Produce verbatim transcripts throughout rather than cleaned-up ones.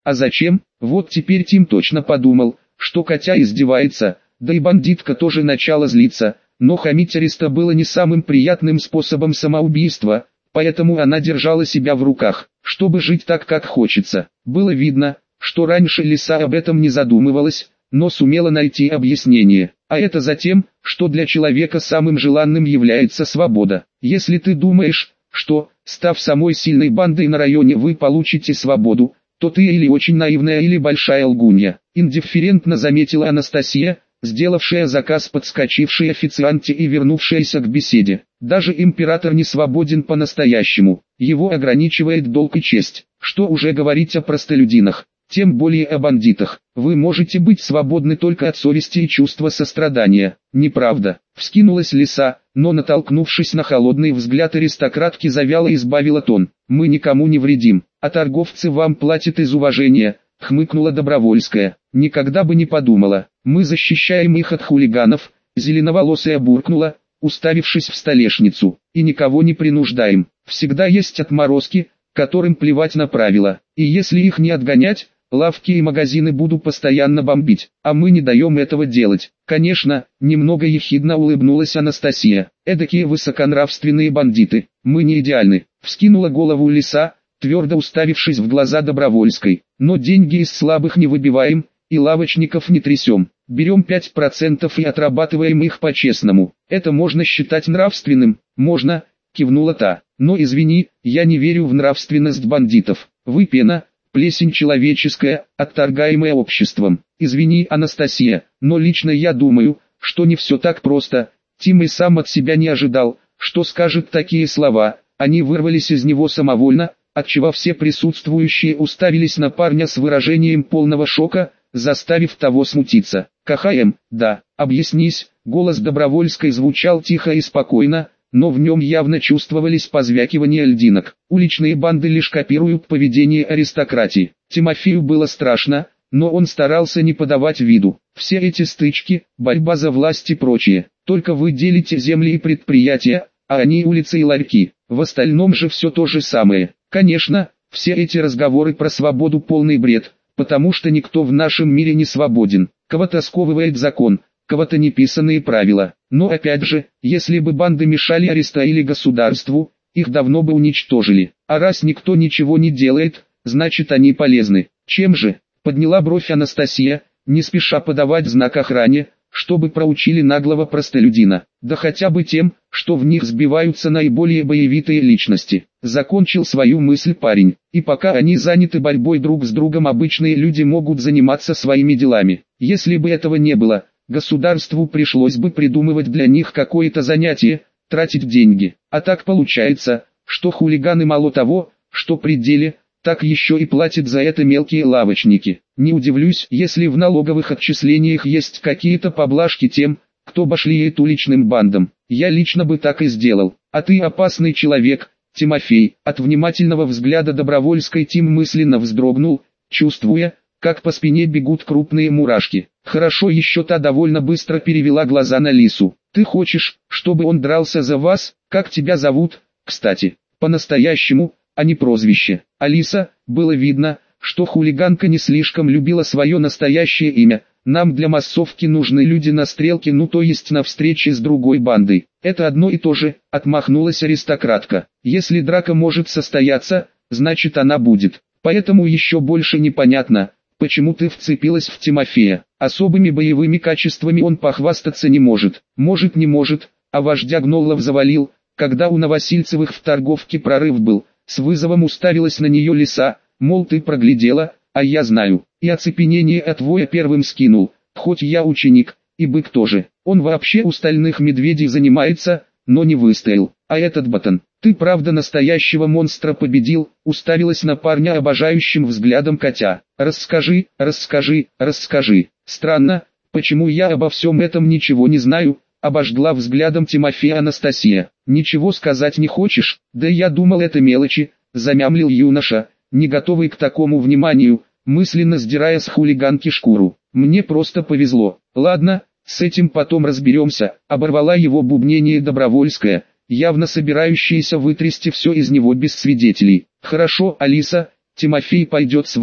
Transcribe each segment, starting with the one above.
А зачем? Вот теперь Тим точно подумал, что Катя издевается, да и бандитка тоже начала злиться, но хамить Ариста было не самым приятным способом самоубийства, поэтому она держала себя в руках, чтобы жить так, как хочется. Было видно, что раньше Лиса об этом не задумывалась, но сумела найти объяснение. А это затем, что для человека самым желанным является свобода. Если ты думаешь, что, став самой сильной бандой на районе, вы получите свободу, то ты или очень наивная, или большая лгунья. Индифферентно заметила Анастасия, сделавшая заказ подскочившей официанте и вернувшаяся к беседе. Даже император не свободен по-настоящему, его ограничивает долг и честь. Что уже говорить о простолюдинах, тем более о бандитах. Вы можете быть свободны только от совести и чувства сострадания. Неправда. Вскинулась Лиса, но, натолкнувшись на холодный взгляд аристократки, завяла и избавила тон. Мы никому не вредим, а торговцы вам платят из уважения, хмыкнула Добровольская. Никогда бы не подумала. Мы защищаем их от хулиганов, зеленоволосая буркнула, уставившись в столешницу. И никого не принуждаем. Всегда есть отморозки, которым плевать на правила. И если их не отгонять, лавки и магазины будут постоянно бомбить, а мы не даем этого делать. Конечно, немного ехидно улыбнулась Анастасия. Эдакие высоконравственные бандиты. Мы не идеальны. Вскинула голову Лиса, твердо уставившись в глаза Добровольской. Но деньги из слабых не выбиваем, и лавочников не трясем. Берем пять процентов и отрабатываем их по-честному. Это можно считать нравственным? Можно, кивнула та. Но извини, я не верю в нравственность бандитов. Вы пена, плесень человеческая, отторгаемая обществом. Извини, Анастасия, но лично я думаю, что не все так просто. Тим и сам от себя не ожидал, что скажет такие слова. Они вырвались из него самовольно, отчего все присутствующие уставились на парня с выражением полного шока, заставив того смутиться. «Кахаем, да, объяснись», голос Добровольской звучал тихо и спокойно, но в нем явно чувствовались позвякивания льдинок. Уличные банды лишь копируют поведение аристократии. Тимофею было страшно, но он старался не подавать виду. Все эти стычки, борьба за власть и прочее. Только вы делите земли и предприятия, а они улицы и ларьки. В остальном же все то же самое. Конечно, все эти разговоры про свободу полный бред, потому что никто в нашем мире не свободен. Кого-то сковывает закон, кого-то неписанные правила. Но опять же, если бы банды мешали Ариста или государству, их давно бы уничтожили. А раз никто ничего не делает, значит они полезны. Чем же? Подняла бровь Анастасия, не спеша подавать знак охране, чтобы проучили наглого простолюдина. Да хотя бы тем, что в них сбиваются наиболее боевитые личности. Закончил свою мысль парень. И пока они заняты борьбой друг с другом, обычные люди могут заниматься своими делами. Если бы этого не было, государству пришлось бы придумывать для них какое-то занятие, тратить деньги. А так получается, что хулиганы мало того, что при деле, так еще и платят за это мелкие лавочники. Не удивлюсь, если в налоговых отчислениях есть какие-то поблажки тем, кто башляет уличным бандам. Я лично бы так и сделал. А ты опасный человек, Тимофей. От внимательного взгляда Добровольской Тим мысленно вздрогнул, чувствуя, как по спине бегут крупные мурашки. Хорошо, еще та довольно быстро перевела глаза на Лису. Ты хочешь, чтобы он дрался за вас? Как тебя зовут, кстати? По-настоящему, а не прозвище. Алиса, было видно, что хулиганка не слишком любила свое настоящее имя. Нам для массовки нужны люди на стрелке, ну то есть на встрече с другой бандой. Это одно и то же, отмахнулась аристократка. Если драка может состояться, значит она будет. Поэтому еще больше непонятно, почему ты вцепилась в Тимофея. Особыми боевыми качествами он похвастаться не может. Может не может, а вождя гнолов завалил, когда у Новосильцевых в торговке прорыв был. С вызовом уставилась на нее Лиса, мол ты проглядела, а я знаю. И оцепенение от воя первым скинул, хоть я ученик, и бык тоже. Он вообще у стальных медведей занимается, но не выстоял. А этот ботан, ты правда настоящего монстра победил, уставилась на парня обожающим взглядом Катя. Расскажи, расскажи, расскажи. Странно, почему я обо всем этом ничего не знаю, обожгла взглядом Тимофея Анастасия. Ничего сказать не хочешь? Да я думал это мелочи, замямлил юноша, не готовый к такому вниманию, мысленно сдирая с хулиганки шкуру. Мне просто повезло. Ладно, с этим потом разберемся, оборвала его бубнение Добровольская, явно собирающаяся вытрясти все из него без свидетелей. Хорошо, Алиса, Тимофей пойдет с вами.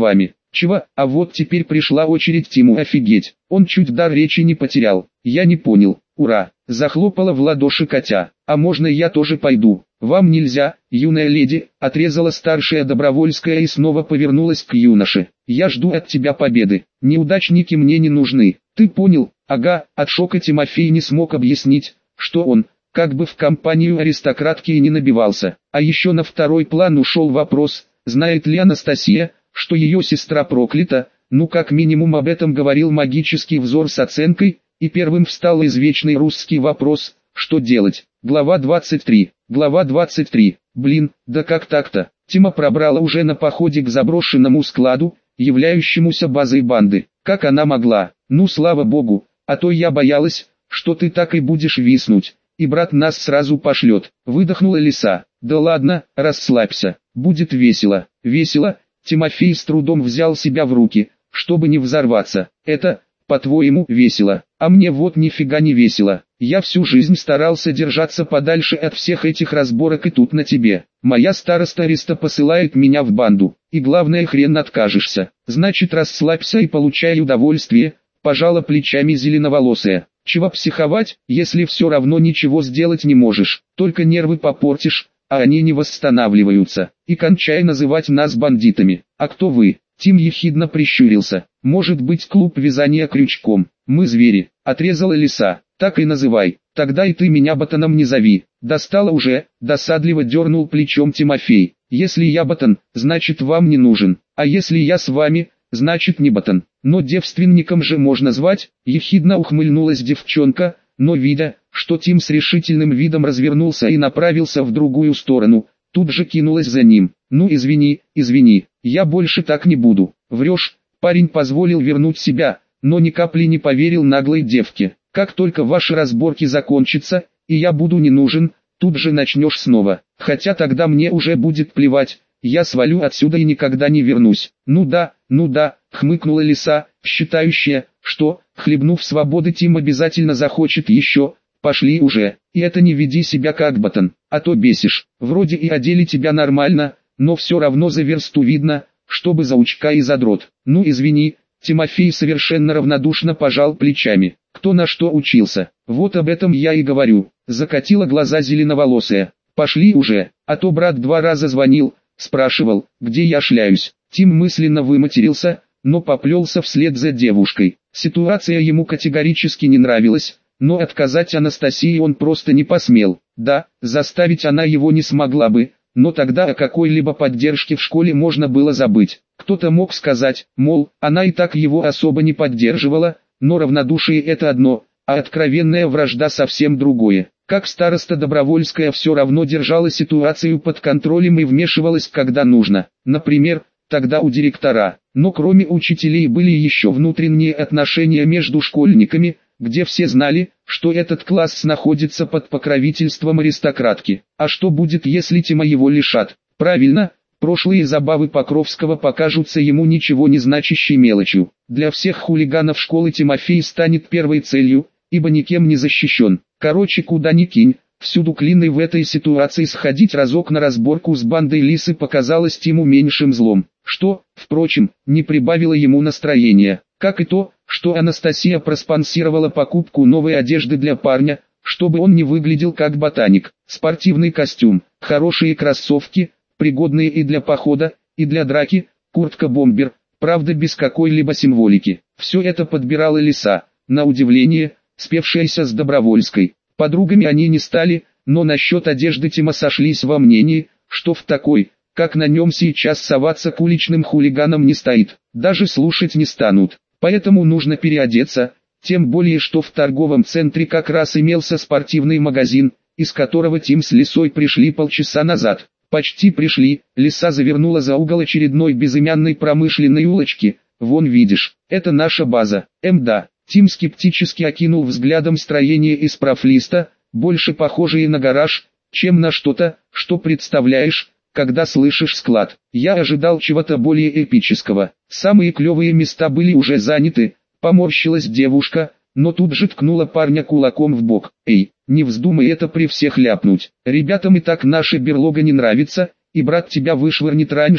Чего? А вот теперь пришла очередь Тиму офигеть. Он чуть дар речи не потерял. Я не понял. Ура! Захлопала в ладоши Катя. А можно я тоже пойду? Вам нельзя, юная леди, отрезала старшая Добровольская и снова повернулась к юноше. Я жду от тебя победы. Неудачники мне не нужны. Ты понял? Ага. От шока Тимофей не смог объяснить, что он, как бы в компанию аристократки и не набивался. А еще на второй план ушел вопрос, знает ли Анастасия, что ее сестра проклята. Ну как минимум об этом говорил магический взор с оценкой, и первым встал извечный русский вопрос, что делать. Глава двадцать три. Глава двадцать три. Блин, да как так-то? Тима пробрала уже на походе к заброшенному складу, являющемуся базой банды. Как она могла? Ну слава богу, а то я боялась, что ты так и будешь виснуть, и брат нас сразу пошлет. Выдохнула лиса. Да ладно, расслабься, будет весело. Весело? Тимофей с трудом взял себя в руки, чтобы не взорваться. Это, по-твоему, весело? А мне вот нифига не весело. Я всю жизнь старался держаться подальше от всех этих разборок, и тут на тебе. Моя староста Ариста посылает меня в банду. И главное, хрен откажешься. Значит, расслабься и получай удовольствие, пожала плечами зеленоволосая. Чего психовать, если все равно ничего сделать не можешь, только нервы попортишь, а они не восстанавливаются. И кончай называть нас бандитами. А кто вы? Тим ехидно прищурился. Может быть, клуб вязания крючком. Мы звери, отрезала лиса. Так и называй. Тогда и ты меня ботаном не зови. Достала уже, досадливо дернул плечом Тимофей. Если я ботан, значит вам не нужен. А если я с вами, значит не ботан. Но девственником же можно звать. Ехидно ухмыльнулась девчонка, но видя, что Тим с решительным видом развернулся и направился в другую сторону, тут же кинулась за ним. Ну извини, извини, я больше так не буду. Врешь? Парень позволил вернуть себя, но ни капли не поверил наглой девке. Как только ваши разборки закончатся, и я буду не нужен, тут же начнешь снова. Хотя тогда мне уже будет плевать, я свалю отсюда и никогда не вернусь. Ну да, ну да, хмыкнула лиса, считающая, что, хлебнув свободы, Тим обязательно захочет еще. Пошли уже, и это не веди себя как ботан, а то бесишь. Вроде и одели тебя нормально, но все равно за версту видно, чтобы заучка и задрот. Ну извини, Тимофей совершенно равнодушно пожал плечами. Кто на что учился? Вот об этом я и говорю. Закатила глаза зеленоволосая. Пошли уже, а то брат два раза звонил, спрашивал, где я шляюсь. Тим мысленно выматерился, но поплелся вслед за девушкой. Ситуация ему категорически не нравилась, но отказать Анастасии он просто не посмел. Да, заставить она его не смогла бы, но тогда о какой-либо поддержке в школе можно было забыть. Кто-то мог сказать, мол, она и так его особо не поддерживала, но равнодушие это одно, а откровенная вражда совсем другое. Как староста Добровольская все равно держала ситуацию под контролем и вмешивалась когда нужно. Например, тогда у директора. Но кроме учителей были еще внутренние отношения между школьниками, где все знали, что этот класс находится под покровительством аристократки. А что будет, если Тима его лишат? Правильно, прошлые забавы Покровского покажутся ему ничего не значащей мелочью. Для всех хулиганов школы Тимофей станет первой целью, ибо никем не защищен. Короче, куда ни кинь, всюду клин, и в этой ситуации сходить разок на разборку с бандой лисы показалось Тиму меньшим злом, что, впрочем, не прибавило ему настроения. Как и то, что Анастасия проспонсировала покупку новой одежды для парня, чтобы он не выглядел как ботаник. Спортивный костюм, хорошие кроссовки, пригодные и для похода, и для драки, куртка-бомбер, правда без какой-либо символики. Все это подбирала лиса, на удивление, спевшаяся с Добровольской. Подругами они не стали, но насчет одежды Тима сошлись во мнении, что в такой, как на нем сейчас, соваться к уличным хулиганам не стоит, даже слушать не станут. Поэтому нужно переодеться, тем более что в торговом центре как раз имелся спортивный магазин, из которого Тим с лисой пришли полчаса назад. Почти пришли, лиса завернула за угол очередной безымянной промышленной улочки. Вон видишь, это наша база. Эм да, Тим скептически окинул взглядом строение из профлиста, больше похожее на гараж, чем на что-то, что представляешь, когда слышишь склад. Я ожидал чего-то более эпического. Самые клевые места были уже заняты, поморщилась девушка, но тут же ткнула парня кулаком в бок. Эй, не вздумай это при всех ляпнуть. Ребятам и так наша берлога не нравится, и брат тебя вышвырнет раньше,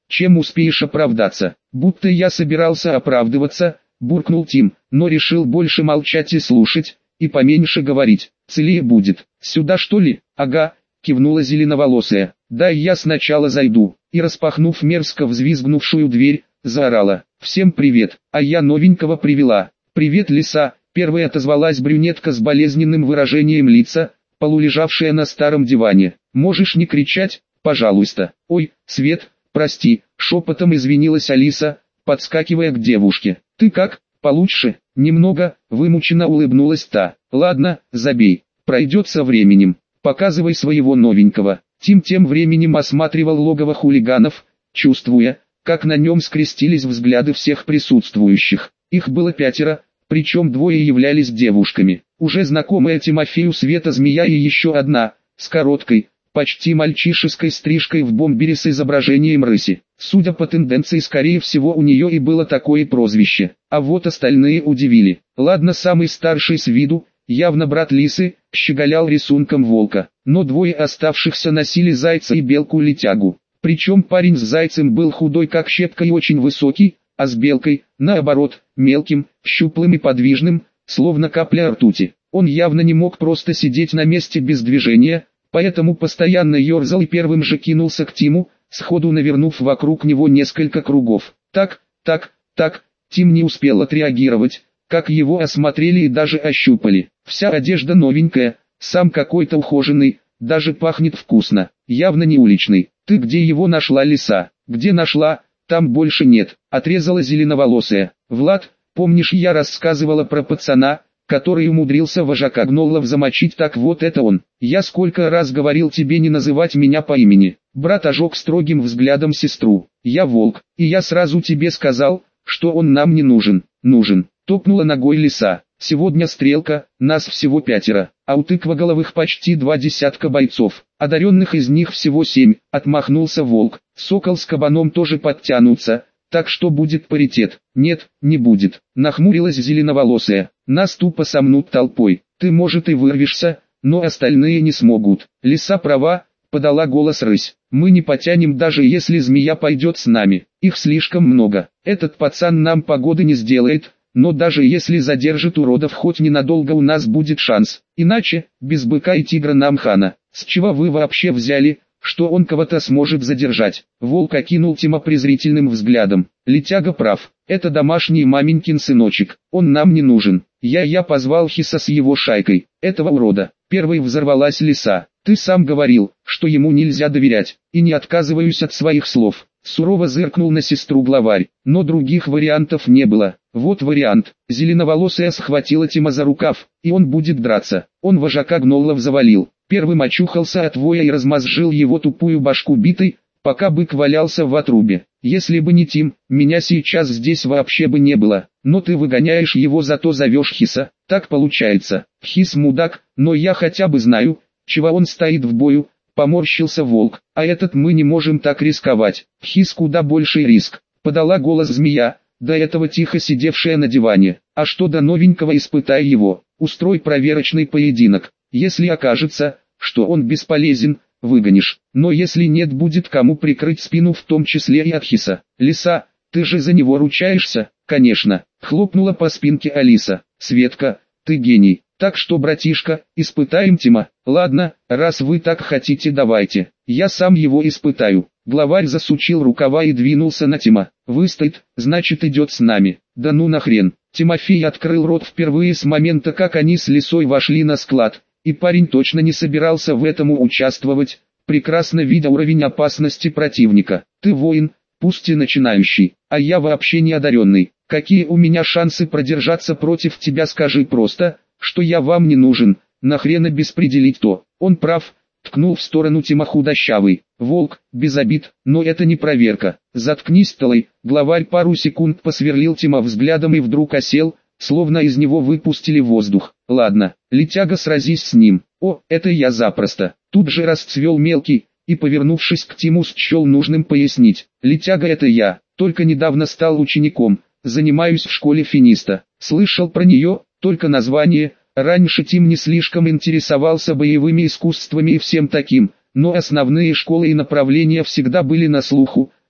чем успеешь оправдаться. Будто я собирался оправдываться, буркнул Тим, но решил больше молчать и слушать, и поменьше говорить. Целее будет. Сюда что ли? Ага, кивнула зеленоволосая. Дай я сначала зайду. И распахнув мерзко взвизгнувшую дверь, заорала. Всем привет, а я новенького привела. Привет, лиса. Первой отозвалась брюнетка с болезненным выражением лица, полулежавшая на старом диване. Можешь не кричать, пожалуйста. Ой, Свет, прости, шепотом извинилась Алиса, подскакивая к девушке. Ты как, получше? Немного, вымученно улыбнулась та. Ладно, забей, пройдет со временем. Показывай своего новенького. Тим тем временем осматривал логово хулиганов, чувствуя, как на нем скрестились взгляды всех присутствующих. Их было пятеро, причем двое являлись девушками. Уже знакомая Тимофею Света-змея и еще одна, с короткой, почти мальчишеской стрижкой в бомбере с изображением рыси. Судя по тенденции, скорее всего у нее и было такое прозвище. А вот остальные удивили. Ладно, самый старший с виду, явно брат Лисы, щеголял рисунком волка, но двое оставшихся носили зайца и белку-летягу. Причем парень с зайцем был худой как щепка и очень высокий, а с белкой, наоборот, мелким, щуплым и подвижным, словно капля ртути. Он явно не мог просто сидеть на месте без движения, поэтому постоянно ерзал и первым же кинулся к Тиму, сходу навернув вокруг него несколько кругов. Так, так, так, Тим не успел отреагировать, как его осмотрели и даже ощупали. Вся одежда новенькая, сам какой-то ухоженный, даже пахнет вкусно, явно не уличный. Ты где его нашла, лиса? Где нашла? Там больше нет, отрезала зеленоволосая. Влад, помнишь, я рассказывала про пацана, который умудрился вожака гнолов замочить? Так вот это он. Я сколько раз говорил тебе не называть меня по имени. Брат ожег строгим взглядом сестру. Я волк, и я сразу тебе сказал, что он нам не нужен. Нужен. Топнула ногой лиса. Сегодня стрелка, нас всего пятеро, а у тыквоголовых почти два десятка бойцов. Одаренных из них всего семь, отмахнулся волк. Сокол с кабаном тоже подтянутся, так что будет паритет. Нет, не будет, нахмурилась зеленоволосая. Нас тупо сомнут толпой. Ты, может, и вырвешься, но остальные не смогут. Лиса права, подала голос рысь. Мы не потянем, даже если змея пойдет с нами. Их слишком много. Этот пацан нам погоды не сделает. Но даже если задержит уродов хоть ненадолго, у нас будет шанс. Иначе, без быка и тигра нам хана. С чего вы вообще взяли, что он кого-то сможет задержать? Волк окинул Тима презрительным взглядом. Летяга прав, это домашний маменькин сыночек, он нам не нужен. Я-я позвал Хиса с его шайкой, этого урода. Первой взорвалась лиса. Ты сам говорил, что ему нельзя доверять, и не отказываюсь от своих слов. Сурово зыркнул на сестру главарь, но других вариантов не было. Вот вариант. Зеленоволосая схватила Тима за рукав, и он будет драться. Он вожака гнолов завалил. Первым очухался от воя и размозжил его тупую башку битой, пока бык валялся в отрубе. Если бы не Тим, меня сейчас здесь вообще бы не было. Но ты выгоняешь его, зато зовешь Хиса. Так получается. Хис мудак, но я хотя бы знаю, чего он стоит в бою. Поморщился волк, а этот мы не можем так рисковать. Хис куда больший риск. Подала голос змея, до этого тихо сидевшая на диване. А что до новенького, испытай его. Устрой проверочный поединок. Если окажется, что он бесполезен, выгонишь. Но если нет, будет кому прикрыть спину, в том числе и от Хиса. Лиса, ты же за него ручаешься? Конечно. Хлопнула по спинке Алиса. Светка, ты гений. Так что, братишка, испытаем Тима. Ладно, раз вы так хотите, давайте. Я сам его испытаю. Главарь засучил рукава и двинулся на Тима. Выстоит, значит идет с нами. Да ну нахрен. Тимофей открыл рот впервые с момента, как они с лисой вошли на склад. И парень точно не собирался в этом участвовать, прекрасно видя уровень опасности противника. Ты воин, пусть и начинающий, а я вообще не одаренный. Какие у меня шансы продержаться против тебя? Скажи просто, что я вам не нужен, нахрена беспределить то. Он прав, ткнул в сторону Тима худощавый. Волк, без обид, но это не проверка. Заткнись, Талай. Главарь пару секунд посверлил Тима взглядом и вдруг осел, словно из него выпустили воздух. Ладно, летяга, сразись с ним. О, это я запросто. Тут же расцвел мелкий, и, повернувшись к Тиму, счел нужным пояснить. Летяга, это я, только недавно стал учеником, занимаюсь в школе финиста. Слышал про нее, только название. Раньше Тим не слишком интересовался боевыми искусствами и всем таким, но основные школы и направления всегда были на слуху.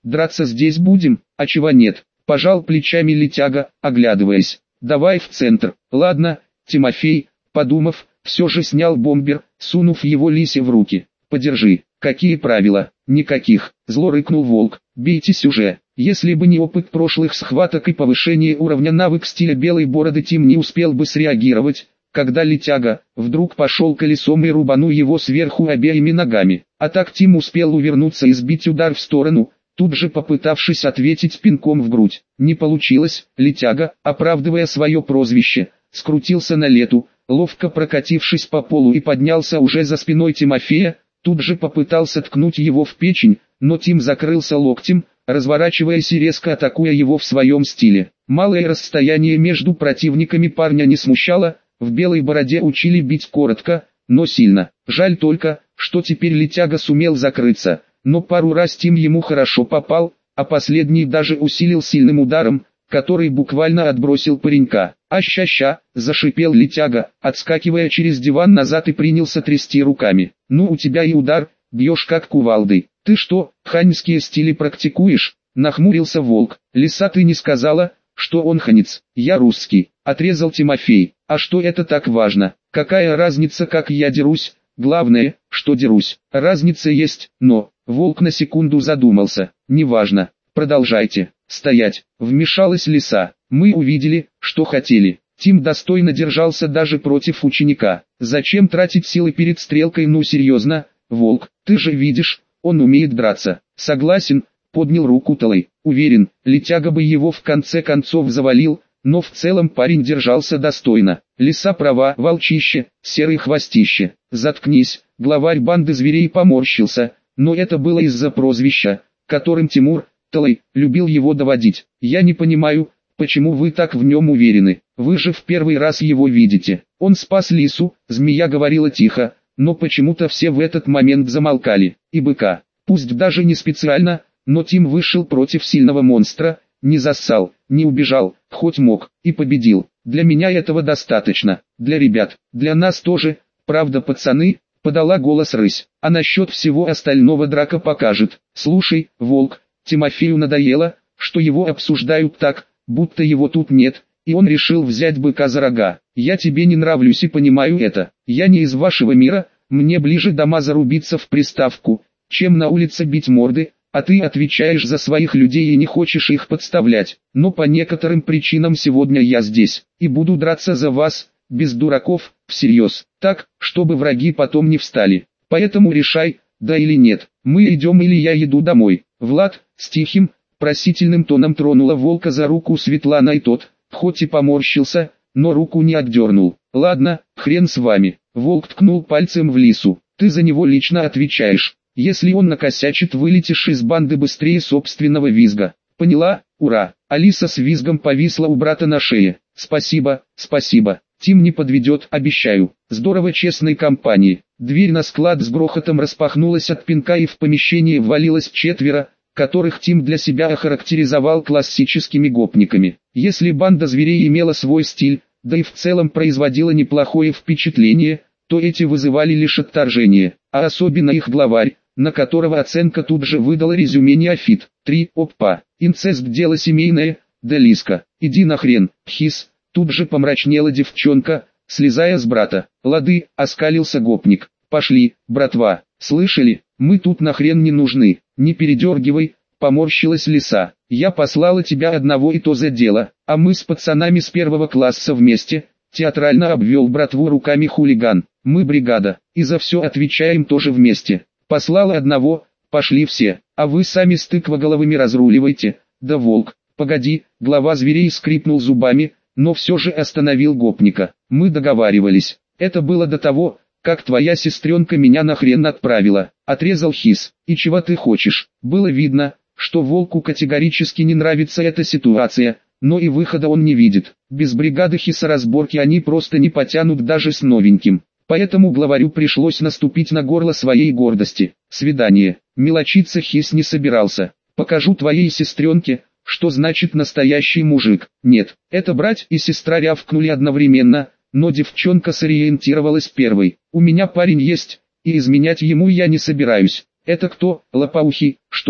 драться здесь будем, а чего нет, пожал плечами летяга, оглядываясь. Давай в центр. Ладно, Тимофей, подумав, все же снял бомбер, сунув его Лисе в руки. Подержи. Какие правила? Никаких. Зло рыкнул волк. Бейтесь уже. Если бы не опыт прошлых схваток и повышение уровня навык стиля белой бороды, Тим не успел бы среагировать, когда летяга вдруг пошел колесом и рубанул его сверху обеими ногами. А так Тим успел увернуться и сбить удар в сторону, тут же попытавшись ответить пинком в грудь. Не получилось, летяга, оправдывая свое прозвище, скрутился на лету, ловко прокатившись по полу и поднялся уже за спиной Тимофея, тут же попытался ткнуть его в печень, но Тим закрылся локтем, разворачиваясь и резко атакуя его в своем стиле. Малое расстояние между противниками парня не смущало, в белой бороде учили бить коротко, но сильно. Жаль только, что теперь летяга сумел закрыться, но пару раз Тим ему хорошо попал, а последний даже усилил сильным ударом, который буквально отбросил паренька. «А-ща-ща!» – зашипел летяга, отскакивая через диван назад и принялся трясти руками. «Ну у тебя и удар, бьешь как кувалдой. Ты что, ханьские стили практикуешь?» – нахмурился волк. «Лиса, ты не сказала, что он ханец?» «Я русский», – отрезал Тимофей. «А что это так важно? Какая разница, как я дерусь? Главное, что дерусь. Разница есть, но...» Волк на секунду задумался. «Неважно. Продолжайте. Стоять!» — вмешалась лиса. «Мы увидели, что хотели». Тим достойно держался даже против ученика. «Зачем тратить силы перед стрелкой? Ну серьезно, волк, ты же видишь, он умеет драться». «Согласен», — поднял руку Талай. «Уверен, летяга бы его в конце концов завалил, но в целом парень держался достойно». «Лиса права, волчище, серый хвостище». «Заткнись», — главарь банды зверей поморщился, но это было из-за прозвища, которым Тимур, Талай, любил его доводить. «Я не понимаю, почему вы так в нем уверены? Вы же в первый раз его видите. Он спас лису», — змея говорила тихо, но почему-то все в этот момент замолкали. «И быка». Пусть даже не специально, но Тим вышел против сильного монстра, не зассал, не убежал, хоть мог, и победил. Для меня этого достаточно, для ребят, для нас тоже, правда пацаны, подала голос рысь. А насчет всего остального драка покажет. Слушай, волк, Тимофею надоело, что его обсуждают так, будто его тут нет, и он решил взять быка за рога. Я тебе не нравлюсь и понимаю это. Я не из вашего мира, мне ближе дома зарубиться в приставку, чем на улице бить морды, а ты отвечаешь за своих людей и не хочешь их подставлять. Но по некоторым причинам сегодня я здесь, и буду драться за вас, без дураков, всерьез, так, чтобы враги потом не встали. Поэтому решай, да или нет, мы идем или я иду домой. Влад, с тихим, просительным тоном тронула волка за руку Светлана, и тот, хоть и поморщился, но руку не отдернул. Ладно, хрен с вами. Волк ткнул пальцем в лису. Ты за него лично отвечаешь. Если он накосячит, вылетишь из банды быстрее собственного визга. Поняла? Ура! Алиса с визгом повисла у брата на шее. Спасибо, спасибо. Тим не подведет, обещаю. Здорово честной компании. Дверь на склад с грохотом распахнулась от пинка, и в помещение ввалилось четверо, которых Тим для себя охарактеризовал классическими гопниками. Если банда зверей имела свой стиль, да и в целом производила неплохое впечатление, то эти вызывали лишь отторжение, а особенно их главарь, на которого оценка тут же выдала резюме неофит. три. Опа, инцест дело семейное, да Лиска, иди нахрен, хис. Тут же помрачнела девчонка, слезая с брата. Лады, оскалился гопник. Пошли, братва, слышали, мы тут нахрен не нужны, не передергивай, поморщилась лиса. Я послала тебя одного и то за дело, а мы с пацанами с первого класса вместе, театрально обвел братву руками хулиган. Мы бригада, и за все отвечаем тоже вместе. Послала одного, пошли все, а вы сами с тыквоголовыми разруливайте. Да волк, погоди, глава зверей скрипнул зубами, но все же остановил гопника. Мы договаривались, это было до того, как твоя сестренка меня нахрен отправила, отрезал хис. И чего ты хочешь? Было видно, что волку категорически не нравится эта ситуация, но и выхода он не видит. Без бригады хиса разборки они просто не потянут даже с новеньким. Поэтому главарю пришлось наступить на горло своей гордости. Свидание. Мелочиться хис не собирался. Покажу твоей сестренке, что значит настоящий мужик. Нет, это брать и сестра рявкнули одновременно, но девчонка сориентировалась первой. У меня парень есть, и изменять ему я не собираюсь. Это кто, лопоухий, что ли?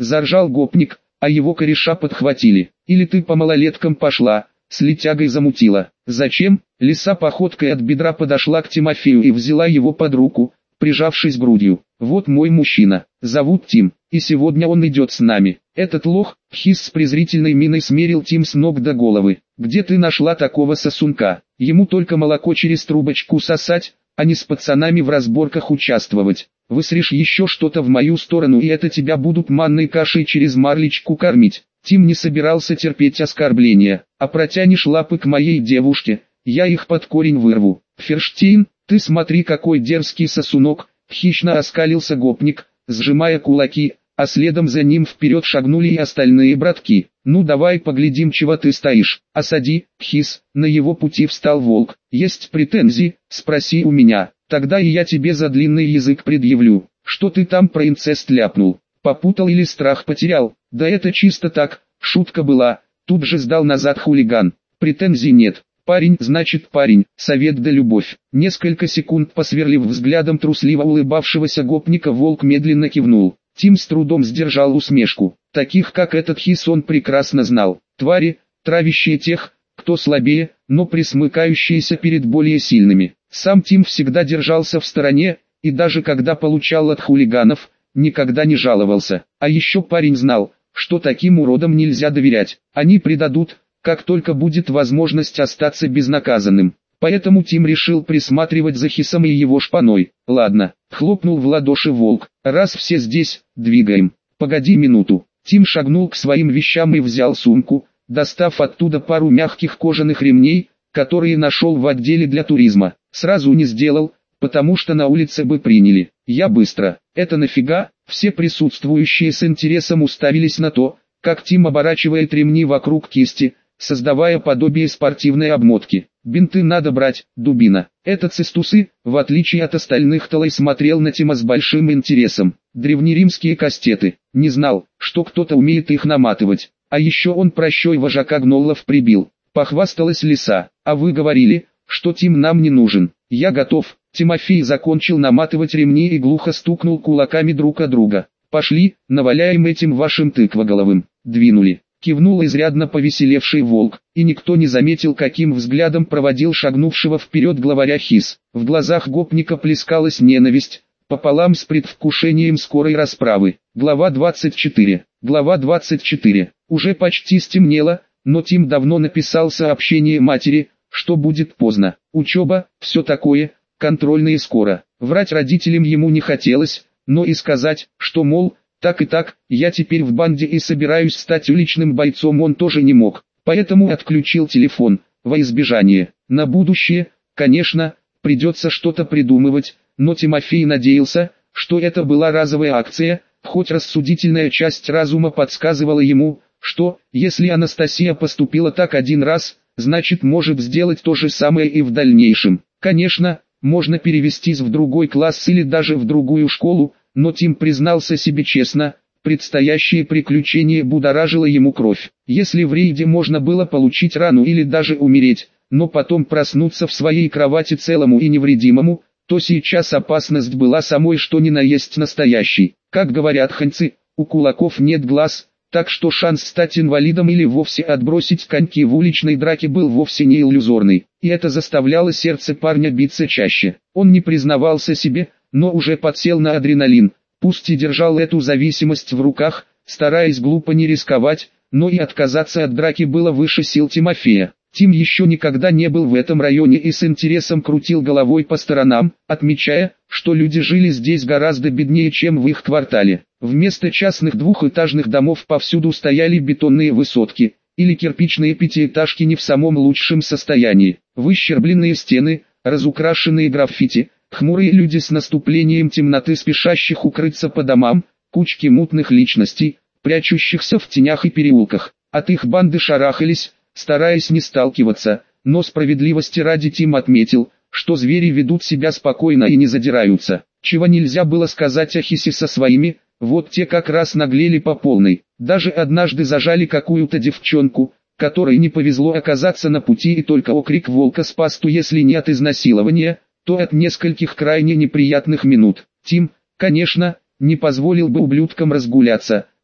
заржал гопник, а его кореша подхватили. Или ты по малолеткам пошла, с летягой замутила. Зачем? Лиса походкой от бедра подошла к Тимофею и взяла его под руку, прижавшись грудью. Вот мой мужчина, зовут Тим, и сегодня он идет с нами. Этот лох, Хис с презрительной миной смерил Тим с ног до головы. Где ты нашла такого сосунка? Ему только молоко через трубочку сосать, а не с пацанами в разборках участвовать. Высрешь еще что-то в мою сторону, и это тебя будут манной кашей через марлечку кормить. Тим не собирался терпеть оскорбления. А протянешь лапы к моей девушке, я их под корень вырву. Ферштейн, ты смотри, какой дерзкий сосунок, хищно оскалился гопник, сжимая кулаки, а следом за ним вперед шагнули и остальные братки. Ну давай поглядим, чего ты стоишь. Осади, Хис. На его пути встал волк. Есть претензии? Спроси у меня. Тогда и я тебе за длинный язык предъявлю. Что ты там про инцест ляпнул? Попутал или страх потерял? Да это чисто так, шутка была. Тут же сдал назад хулиган. Претензий нет. Парень значит парень, совет да любовь. Несколько секунд посверлив взглядом трусливо улыбавшегося гопника, волк медленно кивнул. Тим с трудом сдержал усмешку. Таких как этот Хис он прекрасно знал. Твари, травящие тех, кто слабее, но присмыкающиеся перед более сильными. Сам Тим всегда держался в стороне, и даже когда получал от хулиганов, никогда не жаловался. А еще парень знал, что таким уродам нельзя доверять. Они предадут, как только будет возможность остаться безнаказанным. Поэтому Тим решил присматривать за Хисом и его шпаной. Ладно, хлопнул в ладоши волк. Раз все здесь, двигаем. Погоди минуту. Тим шагнул к своим вещам и взял сумку, достав оттуда пару мягких кожаных ремней, которые нашел в отделе для туризма. Сразу не сделал, потому что на улице бы приняли. Я быстро. Это нафига? Все присутствующие с интересом уставились на то, как Тим оборачивает ремни вокруг кисти, создавая подобие спортивной обмотки. Бинты надо брать, дубина. Этот цистусы, в отличие от остальных Талай, смотрел на Тима с большим интересом. Древнеримские кастеты. Не знал, что кто-то умеет их наматывать. А еще он прощой вожака гноллов прибил. Похвасталась лиса. А вы говорили, что Тим нам не нужен. Я готов. Тимофей закончил наматывать ремни и глухо стукнул кулаками друг о друга. Пошли, наваляем этим вашим тыквоголовым. Двинули. Кивнул изрядно повеселевший волк, и никто не заметил, каким взглядом проводил шагнувшего вперед главаря Хис. В глазах гопника плескалась ненависть, пополам с предвкушением скорой расправы. Глава двадцать четыре. Глава двадцать четыре. Уже почти стемнело, но Тим давно написал сообщение матери, что будет поздно. Учеба, все такое, контрольные скоро. Врать родителям ему не хотелось, но и сказать, что мол, так и так, я теперь в банде и собираюсь стать уличным бойцом, он тоже не мог. Поэтому отключил телефон, во избежание. На будущее, конечно, придется что-то придумывать, но Тимофей надеялся, что это была разовая акция, хоть рассудительная часть разума подсказывала ему, что, если Анастасия поступила так один раз, значит может сделать то же самое и в дальнейшем. Конечно, можно перевестись в другой класс или даже в другую школу, но Тим признался себе честно, предстоящее приключение будоражило ему кровь. Если в рейде можно было получить рану или даже умереть, но потом проснуться в своей кровати целому и невредимому, то сейчас опасность была самой что ни на есть настоящей. Как говорят ханьцы, у кулаков нет глаз, так что шанс стать инвалидом или вовсе отбросить коньки в уличной драке был вовсе не иллюзорный. И это заставляло сердце парня биться чаще. Он не признавался себе, но уже подсел на адреналин, пусть и держал эту зависимость в руках, стараясь глупо не рисковать, но и отказаться от драки было выше сил Тимофея. Тим еще никогда не был в этом районе и с интересом крутил головой по сторонам, отмечая, что люди жили здесь гораздо беднее, чем в их квартале. Вместо частных двухэтажных домов повсюду стояли бетонные высотки, или кирпичные пятиэтажки не в самом лучшем состоянии. Выщербленные стены, разукрашенные граффити, хмурые люди с наступлением темноты, спешащих укрыться по домам, кучки мутных личностей, прячущихся в тенях и переулках. От их банды шарахались, стараясь не сталкиваться, но справедливости ради Тим отметил, что звери ведут себя спокойно и не задираются. Чего нельзя было сказать о Хисе со своими, вот те как раз наглели по полной. Даже однажды зажали какую-то девчонку, которой не повезло оказаться на пути, и только окрик волка спас, то если не от изнасилования, то от нескольких крайне неприятных минут. Тим, конечно, не позволил бы ублюдкам разгуляться,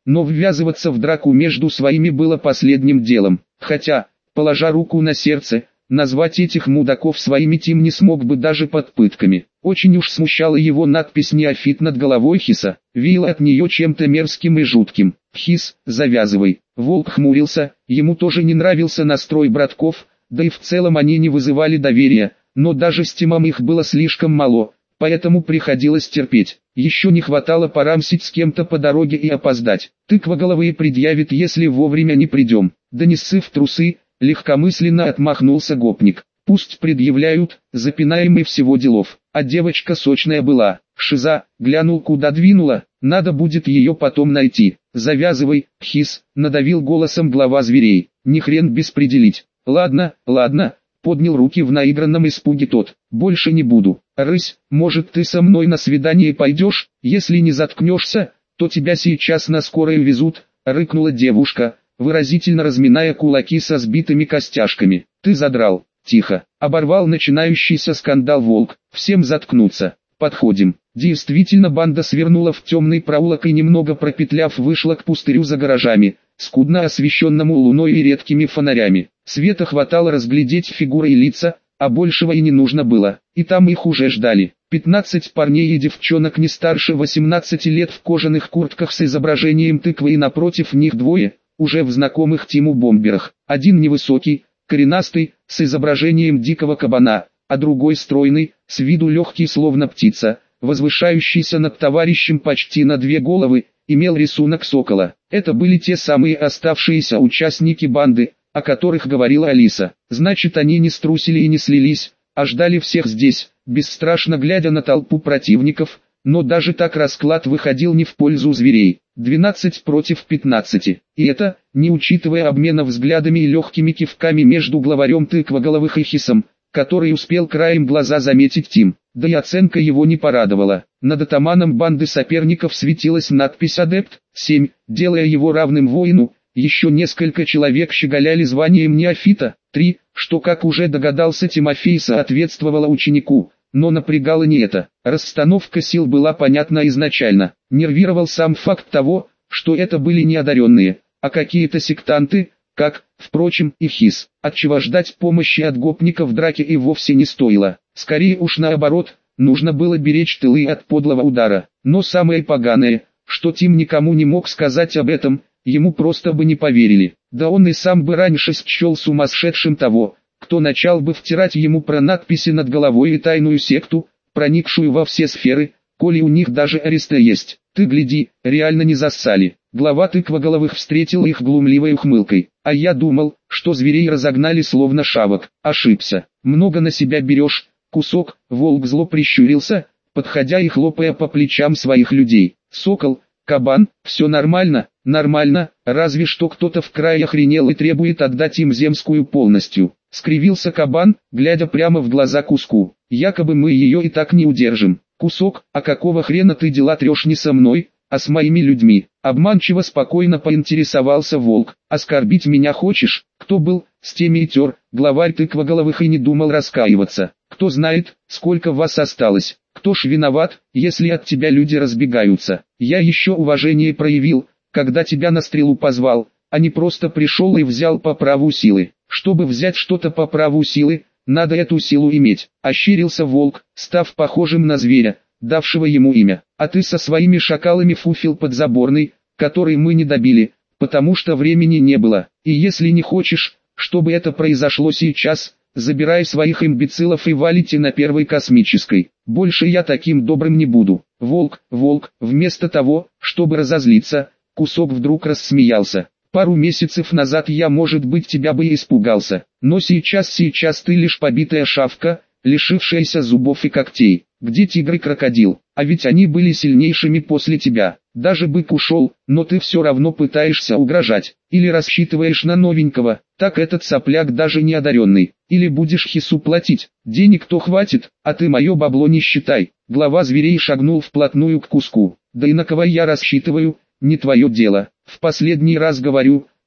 но ввязываться в драку между своими было последним делом. Хотя, положа руку на сердце, назвать этих мудаков своими Тим не смог бы даже под пытками. Очень уж смущала его надпись «Неофит» над головой Хиса, веяло от нее чем-то мерзким и жутким. «Хис, завязывай». Волк хмурился, ему тоже не нравился настрой братков, да и в целом они не вызывали доверия, но даже с Тимом их было слишком мало, поэтому приходилось терпеть. Еще не хватало порамсить с кем-то по дороге и опоздать. Тыквоголовые предъявит, если вовремя не придем. Да не ссы в трусы, легкомысленно отмахнулся гопник. Пусть предъявляют, запинаемый всего делов. А девочка сочная была. Шиза, глянул куда двинула, надо будет ее потом найти. Завязывай, Хис, надавил голосом глава зверей. Ни хрен беспределить. Ладно, ладно, поднял руки в наигранном испуге тот. Больше не буду. Рысь, может ты со мной на свидание пойдешь? Если не заткнешься, то тебя сейчас на скорой везут, рыкнула девушка, выразительно разминая кулаки со сбитыми костяшками. Ты задрал. Тихо, оборвал начинающийся скандал волк. Всем заткнуться. Подходим. Действительно, банда свернула в темный проулок и, немного пропетляв, вышла к пустырю за гаражами, скудно освещенному луной и редкими фонарями. Света хватало разглядеть фигуры и лица, а большего и не нужно было. И там их уже ждали. Пятнадцать парней и девчонок не старше восемнадцати лет в кожаных куртках с изображением тыквы, и напротив них двое, уже в знакомых Тиму бомберах. Один невысокий, коренастый, с изображением дикого кабана, а другой стройный, с виду легкий словно птица, возвышающийся над товарищем почти на две головы, имел рисунок сокола. Это были те самые оставшиеся участники банды, о которых говорила Алиса. Значит, они не струсили и не слились, а ждали всех здесь, бесстрашно глядя на толпу противников, но даже так расклад выходил не в пользу зверей. двенадцать против пятнадцати. И это, не учитывая обмена взглядами и легкими кивками между главарем тыквоголовых и Хисом, который успел краем глаза заметить Тим. Да и оценка его не порадовала. Над атаманом банды соперников светилась надпись «Адепт семь», делая его равным воину. Еще несколько человек щеголяли званием неофита. три, что, как уже догадался Тимофей, соответствовало ученику. Но напрягало не это. Расстановка сил была понятна изначально. Нервировал сам факт того, что это были не одаренные, а какие-то сектанты, как, впрочем, и Хис. Отчего ждать помощи от гопника в драке и вовсе не стоило. Скорее уж наоборот, нужно было беречь тылы от подлого удара. Но самое поганое, что Тим никому не мог сказать об этом, ему просто бы не поверили. Да он и сам бы раньше счел сумасшедшим того, кто начал бы втирать ему про надписи над головой и тайную секту, проникшую во все сферы, коли у них даже ареста есть. Ты гляди, реально не зассали. Глава тыквоголовых встретил их глумливой ухмылкой. А я думал, что зверей разогнали словно шавок. Ошибся. Много на себя берешь, кусок. Волк зло прищурился, подходя и хлопая по плечам своих людей. Сокол, кабан, все нормально, нормально, разве что кто-то в край охренел и требует отдать им земскую полностью. Скривился кабан, глядя прямо в глаза куску. Якобы мы ее и так не удержим. Кусок, а какого хрена ты дела трешь не со мной, а с моими людьми? Обманчиво спокойно поинтересовался волк. Оскорбить меня хочешь? Кто был, с теми и тер. Главарь тыквоголовых и не думал раскаиваться. Кто знает, сколько вас осталось. Кто ж виноват, если от тебя люди разбегаются? Я еще уважение проявил, когда тебя на стрелу позвал, а не просто пришел и взял по праву силы. Чтобы взять что-то по праву силы, надо эту силу иметь. Ощерился волк, став похожим на зверя, давшего ему имя. А ты со своими шакалами фуфел подзаборный, который мы не добили, потому что времени не было. И если не хочешь, чтобы это произошло сейчас, забирай своих имбецилов и валите на первой космической. Больше я таким добрым не буду. Волк, волк, вместо того, чтобы разозлиться, кусок вдруг рассмеялся. Пару месяцев назад я, может быть, тебя бы и испугался, но сейчас, сейчас ты лишь побитая шавка, лишившаяся зубов и когтей. Где тигр и крокодил? А ведь они были сильнейшими после тебя. Даже бык ушел, но ты все равно пытаешься угрожать. Или рассчитываешь на новенького, так этот сопляк даже не одаренный. Или будешь Хису платить, денег-то хватит, а ты мое бабло не считай. Глава зверей шагнул вплотную к куску. Да и на кого я рассчитываю, не твое дело. В последний раз говорю,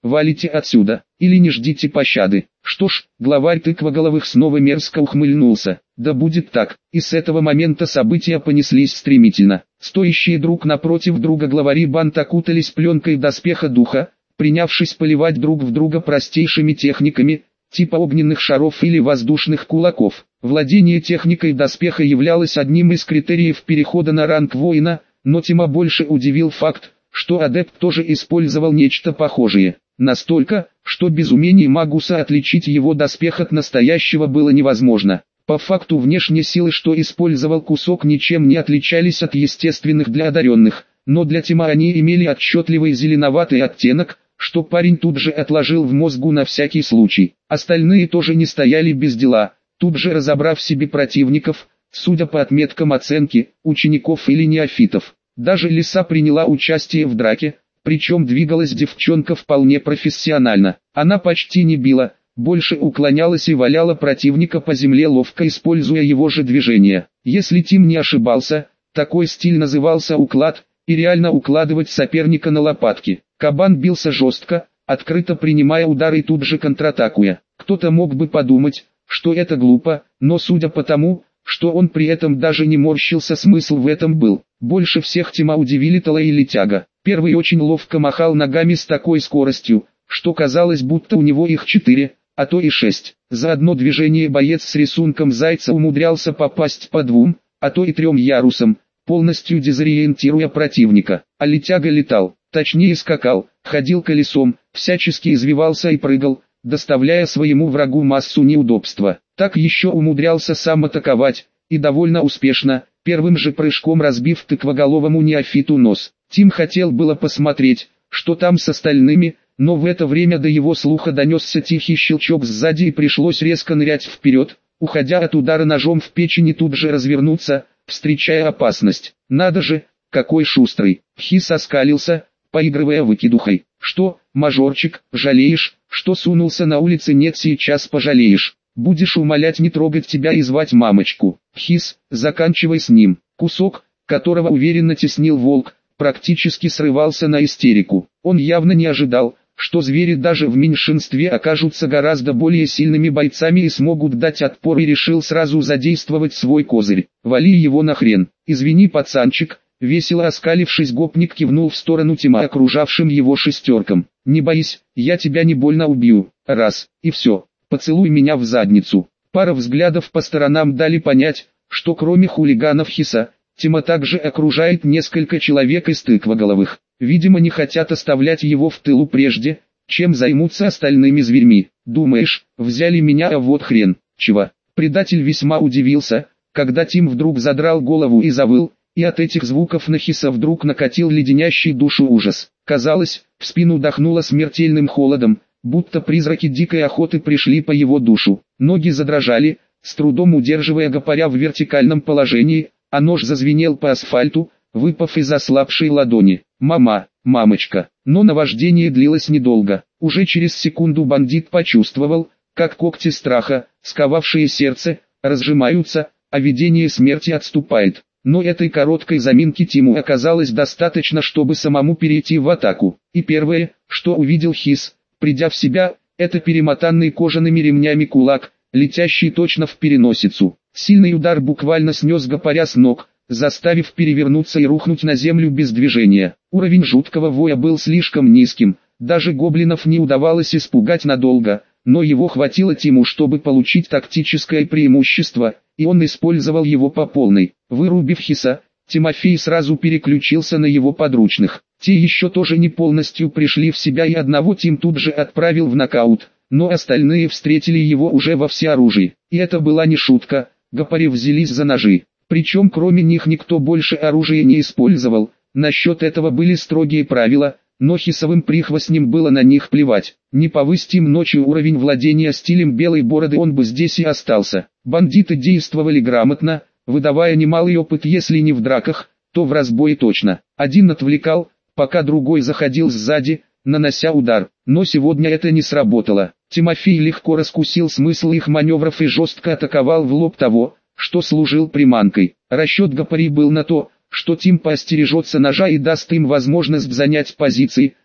валите отсюда, или не ждите пощады. Что ж, главарь тыквоголовых снова мерзко ухмыльнулся. Да будет так. И с этого момента события понеслись стремительно. Стоящие друг напротив друга главари банд окутались пленкой доспеха духа, принявшись поливать друг в друга простейшими техниками, типа огненных шаров или воздушных кулаков. Владение техникой доспеха являлось одним из критериев перехода на ранг воина, но Тима больше удивил факт, что адепт тоже использовал нечто похожее. Настолько, что без умений Магуса отличить его доспех от настоящего было невозможно. По факту внешние силы, что использовал кусок, ничем не отличались от естественных для одаренных, но для Тима они имели отчетливый зеленоватый оттенок, что парень тут же отложил в мозгу на всякий случай. Остальные тоже не стояли без дела, тут же разобрав себе противников, судя по отметкам оценки, учеников или неофитов. Даже Лиса приняла участие в драке, причем двигалась девчонка вполне профессионально. Она почти не била, больше уклонялась и валяла противника по земле, ловко используя его же движения. Если Тим не ошибался, такой стиль назывался уклад, и реально укладывать соперника на лопатки. Кабан бился жестко, открыто принимая удары и тут же контратакуя. Кто-то мог бы подумать, что это глупо, но судя по тому, что он при этом даже не морщился, смысл в этом был. Больше всех Тима удивили Тала и Летяга. Первый очень ловко махал ногами с такой скоростью, что казалось, будто у него их четыре, а то и шесть. За одно движение боец с рисунком зайца умудрялся попасть по двум, а то и трем ярусам, полностью дезориентируя противника. А Летяга летал, точнее скакал, ходил колесом, всячески извивался и прыгал, доставляя своему врагу массу неудобства. Так еще умудрялся сам атаковать, и довольно успешно, первым же прыжком разбив тыквоголовому неофиту нос. Тим хотел было посмотреть, что там с остальными, но в это время до его слуха донесся тихий щелчок сзади и пришлось резко нырять вперед, уходя от удара ножом в печень и тут же развернуться, встречая опасность. Надо же, какой шустрый. Хис оскалился, поигрывая выкидухой. Что, мажорчик, жалеешь, что сунулся на улице? Нет, сейчас пожалеешь. Будешь умолять не трогать тебя и звать мамочку. Хис, заканчивай с ним. Кусок, которого уверенно теснил волк, практически срывался на истерику. Он явно не ожидал, что звери даже в меньшинстве окажутся гораздо более сильными бойцами и смогут дать отпор, и решил сразу задействовать свой козырь. Вали его нахрен. Извини, пацанчик. Весело оскалившись, гопник кивнул в сторону Тима окружавшим его шестеркам. Не боись, я тебя не больно убью. Раз, и все. Поцелуй меня в задницу. Пара взглядов по сторонам дали понять, что кроме хулиганов Хиса, Тима также окружает несколько человек из тыквоголовых. Видимо, не хотят оставлять его в тылу прежде, чем займутся остальными зверьми. Думаешь, взяли меня, а вот хрен. Чего? Предатель весьма удивился, когда Тим вдруг задрал голову и завыл, и от этих звуков на Хиса вдруг накатил леденящий душу ужас. Казалось, в спину дохнуло смертельным холодом, будто призраки дикой охоты пришли по его душу. Ноги задрожали, с трудом удерживая гопаря в вертикальном положении, а нож зазвенел по асфальту, выпав из ослабшей ладони. «Мама, мамочка!» Но наваждение длилось недолго. Уже через секунду бандит почувствовал, как когти страха, сковавшие сердце, разжимаются, а видение смерти отступает. Но этой короткой заминки Тиму оказалось достаточно, чтобы самому перейти в атаку. И первое, что увидел Хис, придя в себя, это перемотанный кожаными ремнями кулак, летящий точно в переносицу. Сильный удар буквально снес гопаря с ног, заставив перевернуться и рухнуть на землю без движения. Уровень жуткого воя был слишком низким, даже гоблинов не удавалось испугать надолго, но его хватило Тиму, чтобы получить тактическое преимущество, и он использовал его по полной. Вырубив Хиса, Тимофей сразу переключился на его подручных. Те еще тоже не полностью пришли в себя, и одного Тим тут же отправил в нокаут, но остальные встретили его уже во всеоружии. И это была не шутка, гопари взялись за ножи. Причем кроме них никто больше оружия не использовал, насчет этого были строгие правила, но Хисовым прихвостням было на них плевать. Не повысить им ночью уровень владения стилем белой бороды, он бы здесь и остался. Бандиты действовали грамотно, выдавая немалый опыт, если не в драках, то в разбое точно. Один отвлекал, пока другой заходил сзади, нанося удар. Но сегодня это не сработало. Тимофей легко раскусил смысл их маневров и жестко атаковал в лоб того, что служил приманкой. Расчет гопарей был на то, что Тим поостережется ножа и даст им возможность занять позиции,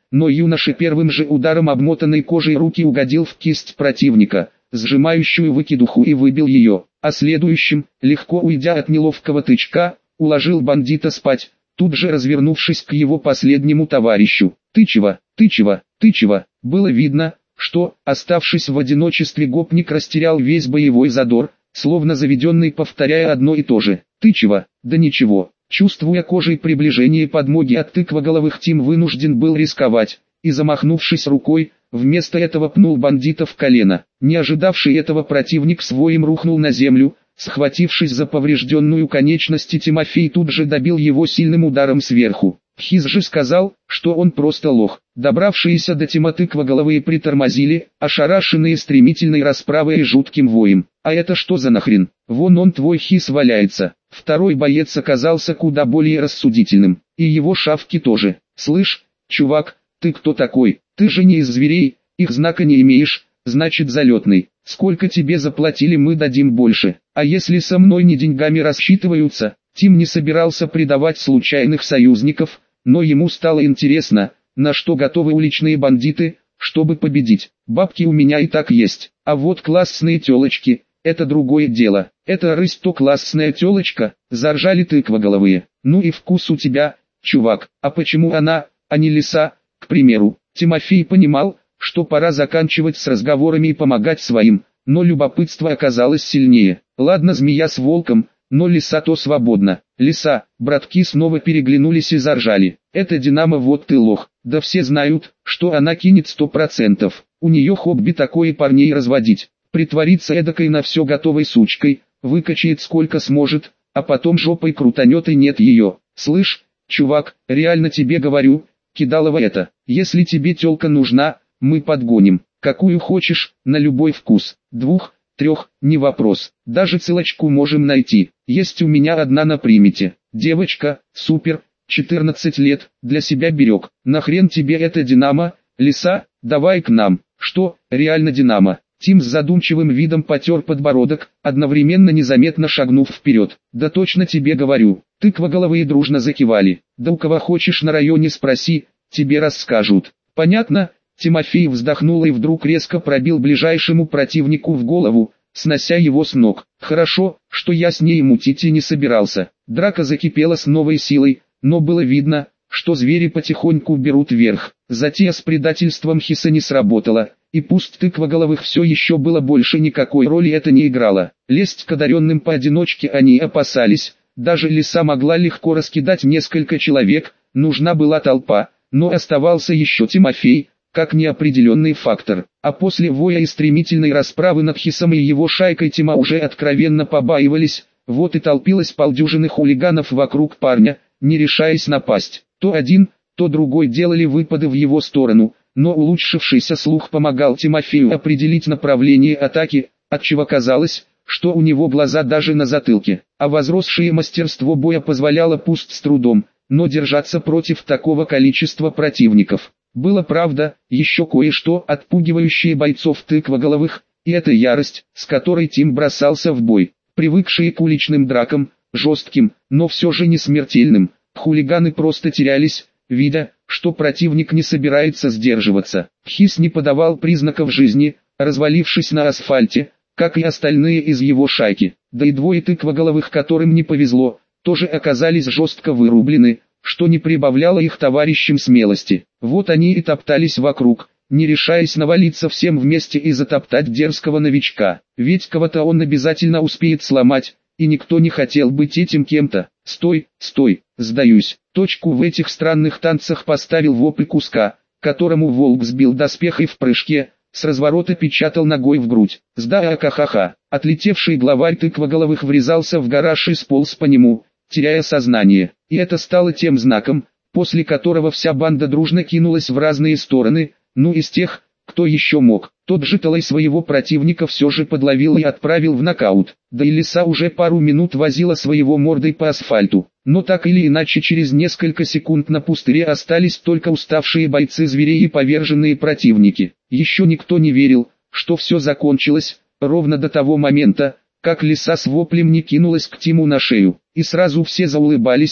но юноша первым же ударом обмотанной кожей руки угодил в кисть противника, сжимающую выкидуху, и выбил ее, а следующим, легко уйдя от неловкого тычка, уложил бандита спать, тут же развернувшись к его последнему товарищу. «Тычева, Тычева, Тычева!» Было видно, что, оставшись в одиночестве, гопник растерял весь боевой задор, словно заведенный, повторяя одно и то же. «Тычева, да ничего». Чувствуя кожей приближение подмоги от тыквоголовых, Тим вынужден был рисковать, и, замахнувшись рукой, вместо этого пнул бандита в колено. Не ожидавший этого противник своим рухнул на землю. Схватившись за поврежденную конечность, Тимофей тут же добил его сильным ударом сверху. Хис же сказал, что он просто лох. Добравшиеся до Тима тыквоголовые притормозили, ошарашенные стремительной расправой и жутким воем. «А это что за нахрен? Вон он, твой Хис, валяется». Второй боец оказался куда более рассудительным, и его шавки тоже. «Слышь, чувак, ты кто такой? Ты же не из зверей, их знака не имеешь, значит залетный. Сколько тебе заплатили, мы дадим больше. А если со мной не деньгами рассчитываются?» Тим не собирался предавать случайных союзников, но ему стало интересно, на что готовы уличные бандиты, чтобы победить. «Бабки у меня и так есть, а вот классные телочки — это другое дело». «Это рысь, то классная телочка», — заржали тыквоголовые. «Ну и вкус у тебя, чувак, а почему она, а не лиса, к примеру?» Тимофей понимал, что пора заканчивать с разговорами и помогать своим, но любопытство оказалось сильнее. «Ладно, змея с волком, но лиса то свободна». «Лиса», братки снова переглянулись и заржали. «Это Динамо, вот ты лох, да все знают, что она кинет сто процентов. У нее хобби такое парней разводить, притвориться эдакой на все готовой сучкой, выкачает сколько сможет, а потом жопой крутанет и нет ее. Слышь, чувак, реально тебе говорю, кидалово это, если тебе тёлка нужна, мы подгоним, какую хочешь, на любой вкус, двух, трех, не вопрос, даже целочку можем найти, есть у меня одна на примете, девочка, супер, четырнадцать лет, для себя берег, нахрен тебе это Динамо, лиса, давай к нам». «Что, реально Динамо?» Тим с задумчивым видом потер подбородок, одновременно незаметно шагнув вперед. «Да точно тебе говорю». Тыквоголовые дружно закивали. «Да у кого хочешь на районе спроси, тебе расскажут». «Понятно». Тимофей вздохнул и вдруг резко пробил ближайшему противнику в голову, снося его с ног. «Хорошо, что я с ней мутить и не собирался». Драка закипела с новой силой, но было видно, что звери потихоньку берут верх. Затея с предательством Хиса не сработала, и пусть тыквоголовых все еще было больше, никакой роли это не играло. Лезть к одаренным поодиночке они опасались, даже лиса могла легко раскидать несколько человек, нужна была толпа, но оставался еще Тимофей, как неопределенный фактор. А после воя и стремительной расправы над Хисом и его шайкой Тима уже откровенно побаивались, вот и толпилось полдюжины хулиганов вокруг парня, не решаясь напасть. То один, то другой делали выпады в его сторону, но улучшившийся слух помогал Тимофею определить направление атаки, отчего казалось, что у него глаза даже на затылке, а возросшее мастерство боя позволяло пусть с трудом, но держаться против такого количества противников. Было, правда, еще кое-что, отпугивающее бойцов тыквоголовых, и это ярость, с которой Тим бросался в бой. Привыкшие к уличным дракам, жестким, но все же не смертельным, хулиганы просто терялись, видя, что противник не собирается сдерживаться. Хис не подавал признаков жизни, развалившись на асфальте, как и остальные из его шайки. Да и двое тыквоголовых, которым не повезло, тоже оказались жестко вырублены, что не прибавляло их товарищам смелости. Вот они и топтались вокруг, не решаясь навалиться всем вместе и затоптать дерзкого новичка. Ведь кого-то он обязательно успеет сломать, и никто не хотел быть этим кем-то. «Стой, стой, сдаюсь». Точку в этих странных танцах поставил вопль куска, которому волк сбил доспех и в прыжке, с разворота печатал ногой в грудь. «Сда-ака-ха-ха». Отлетевший главарь тыквоголовых врезался в гараж и сполз по нему, теряя сознание. И это стало тем знаком, после которого вся банда дружно кинулась в разные стороны, ну из тех, кто еще мог. Тот же Талай своего противника все же подловил и отправил в нокаут. Да и лиса уже пару минут возила своего мордой по асфальту. Но так или иначе через несколько секунд на пустыре остались только уставшие бойцы зверей и поверженные противники. Еще никто не верил, что все закончилось, ровно до того момента, как лиса с воплем не кинулась к Тиму на шею. И сразу все заулыбались,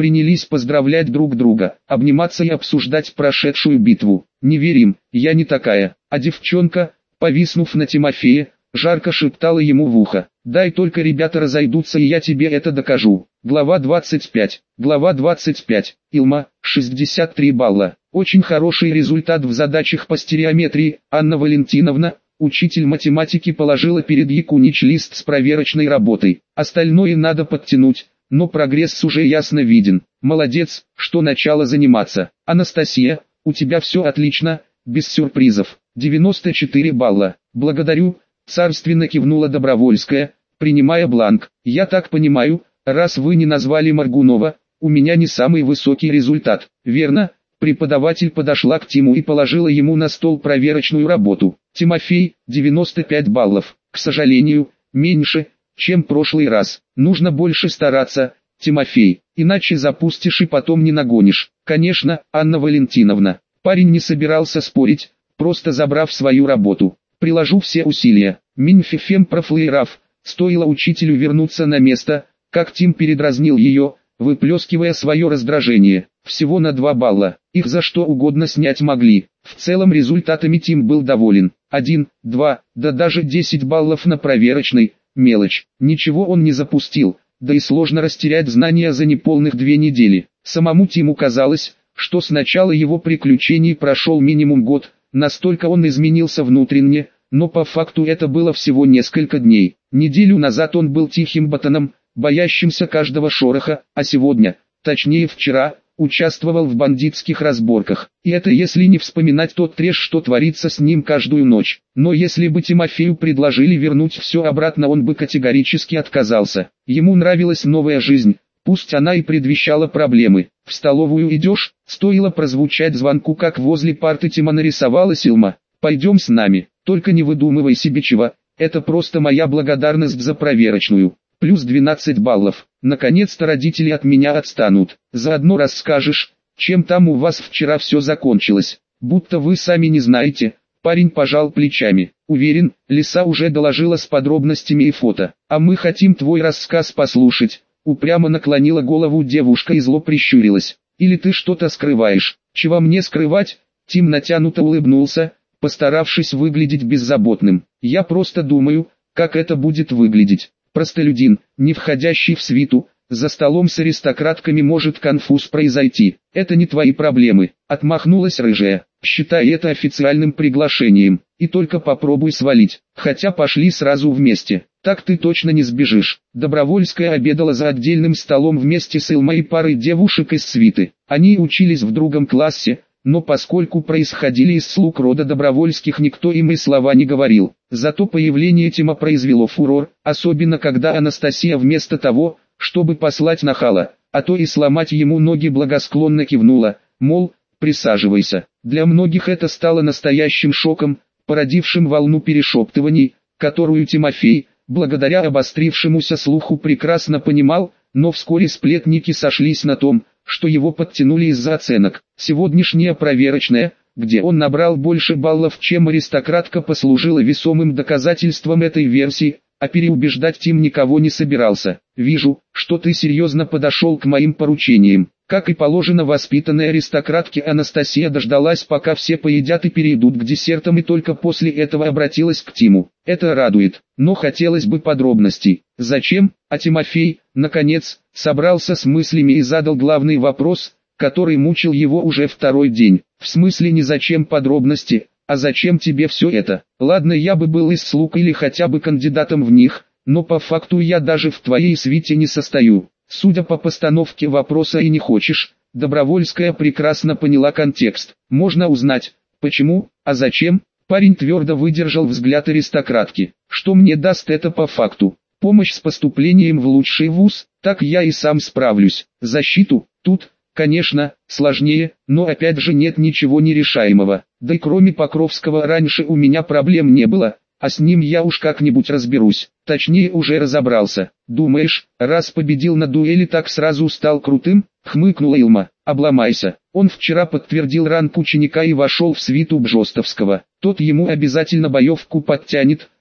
принялись поздравлять друг друга, обниматься и обсуждать прошедшую битву. «Не верим, я не такая». А девчонка, повиснув на Тимофее, жарко шептала ему в ухо: «Дай только ребята разойдутся, и я тебе это докажу». Глава двадцать пять. Глава двадцать пять. Илма, шестьдесят три балла. Очень хороший результат в задачах по стереометрии. Анна Валентиновна, учитель математики, положила перед Якунич лист с проверочной работой. Остальное надо подтянуть, но прогресс уже ясно виден. Молодец, что начала заниматься. Анастасия, у тебя все отлично, без сюрпризов. девяносто четыре балла. Благодарю, царственно кивнула Добровольская, принимая бланк. Я так понимаю, раз вы не назвали Моргунова, у меня не самый высокий результат. Верно? Преподаватель подошла к Тиму и положила ему на стол проверочную работу. Тимофей, девяносто пять баллов. К сожалению, меньше, чем прошлый раз. Нужно больше стараться, Тимофей, иначе запустишь и потом не нагонишь. Конечно, Анна Валентиновна. Парень не собирался спорить, просто забрав свою работу. Приложу все усилия. Минфифем профлеерав. Стоило учителю вернуться на место, как Тим передразнил ее, выплескивая свое раздражение. Всего на два балла. Их за что угодно снять могли. В целом результатами Тим был доволен. Один, два, да даже десять баллов на проверочной. Мелочь. Ничего он не запустил, да и сложно растерять знания за неполных две недели. Самому Тиму казалось, что с начала его приключений прошел минимум год, настолько он изменился внутренне, но по факту это было всего несколько дней. Неделю назад он был тихим ботаном, боящимся каждого шороха, а сегодня, точнее вчера, участвовал в бандитских разборках. И это если не вспоминать тот трэш, что творится с ним каждую ночь. Но если бы Тимофею предложили вернуть все обратно, он бы категорически отказался. Ему нравилась новая жизнь, пусть она и предвещала проблемы. «В столовую идешь?» Стоило прозвучать звонку, как возле парты Тима нарисовалась Илма. «Пойдем с нами, только не выдумывай себе чего, это просто моя благодарность за проверочную». Плюс двенадцать баллов. Наконец-то родители от меня отстанут. Заодно расскажешь, чем там у вас вчера все закончилось. Будто вы сами не знаете. Парень пожал плечами. Уверен, Лиса уже доложила с подробностями и фото. А мы хотим твой рассказ послушать. Упрямо наклонила голову девушка и зло прищурилась. Или ты что-то скрываешь? Чего мне скрывать? Тим натянуто улыбнулся, постаравшись выглядеть беззаботным. Я просто думаю, как это будет выглядеть. Простолюдин, не входящий в свиту, за столом с аристократками может конфуз произойти. Это не твои проблемы. Отмахнулась рыжая. Считай это официальным приглашением. И только попробуй свалить. Хотя пошли сразу вместе. Так ты точно не сбежишь. Добровольская обедала за отдельным столом вместе с Илмой и парой девушек из свиты. Они учились в другом классе, но поскольку происходили из слуг рода Добровольских, никто им и слова не говорил. Зато появление Тима произвело фурор, особенно когда Анастасия вместо того, чтобы послать нахала, а то и сломать ему ноги, благосклонно кивнула, мол, присаживайся. Для многих это стало настоящим шоком, породившим волну перешептываний, которую Тимофей, благодаря обострившемуся слуху, прекрасно понимал, но вскоре сплетники сошлись на том, что его подтянули из-за оценок. Сегодняшняя проверочная, где он набрал больше баллов, чем аристократка, послужила весомым доказательством этой версии, а переубеждать Тим никого не собирался. «Вижу, что ты серьезно подошел к моим поручениям». Как и положено воспитанной аристократке, Анастасия дождалась, пока все поедят и перейдут к десертам, и только после этого обратилась к Тиму. Это радует, но хотелось бы подробностей. Зачем? А Тимофей, наконец, собрался с мыслями и задал главный вопрос, который мучил его уже второй день. В смысле не зачем подробности, а зачем тебе все это? Ладно, я бы был из слуг или хотя бы кандидатом в них, но по факту я даже в твоей свите не состою. Судя по постановке вопроса и не хочешь, Добровольская прекрасно поняла контекст. Можно узнать, почему, а зачем? Парень твердо выдержал взгляд аристократки. Что мне даст это по факту? Помощь с поступлением в лучший вуз, так я и сам справлюсь. Защиту, тут, конечно, сложнее, но опять же нет ничего нерешаемого. Да и кроме Покровского раньше у меня проблем не было, а с ним я уж как-нибудь разберусь. Точнее, уже разобрался. Думаешь, раз победил на дуэли, так сразу стал крутым? Хмыкнула Илма. Обломайся. Он вчера подтвердил ранг ученика и вошел в свиту Бжостовского. Тот ему обязательно боевку подтянет,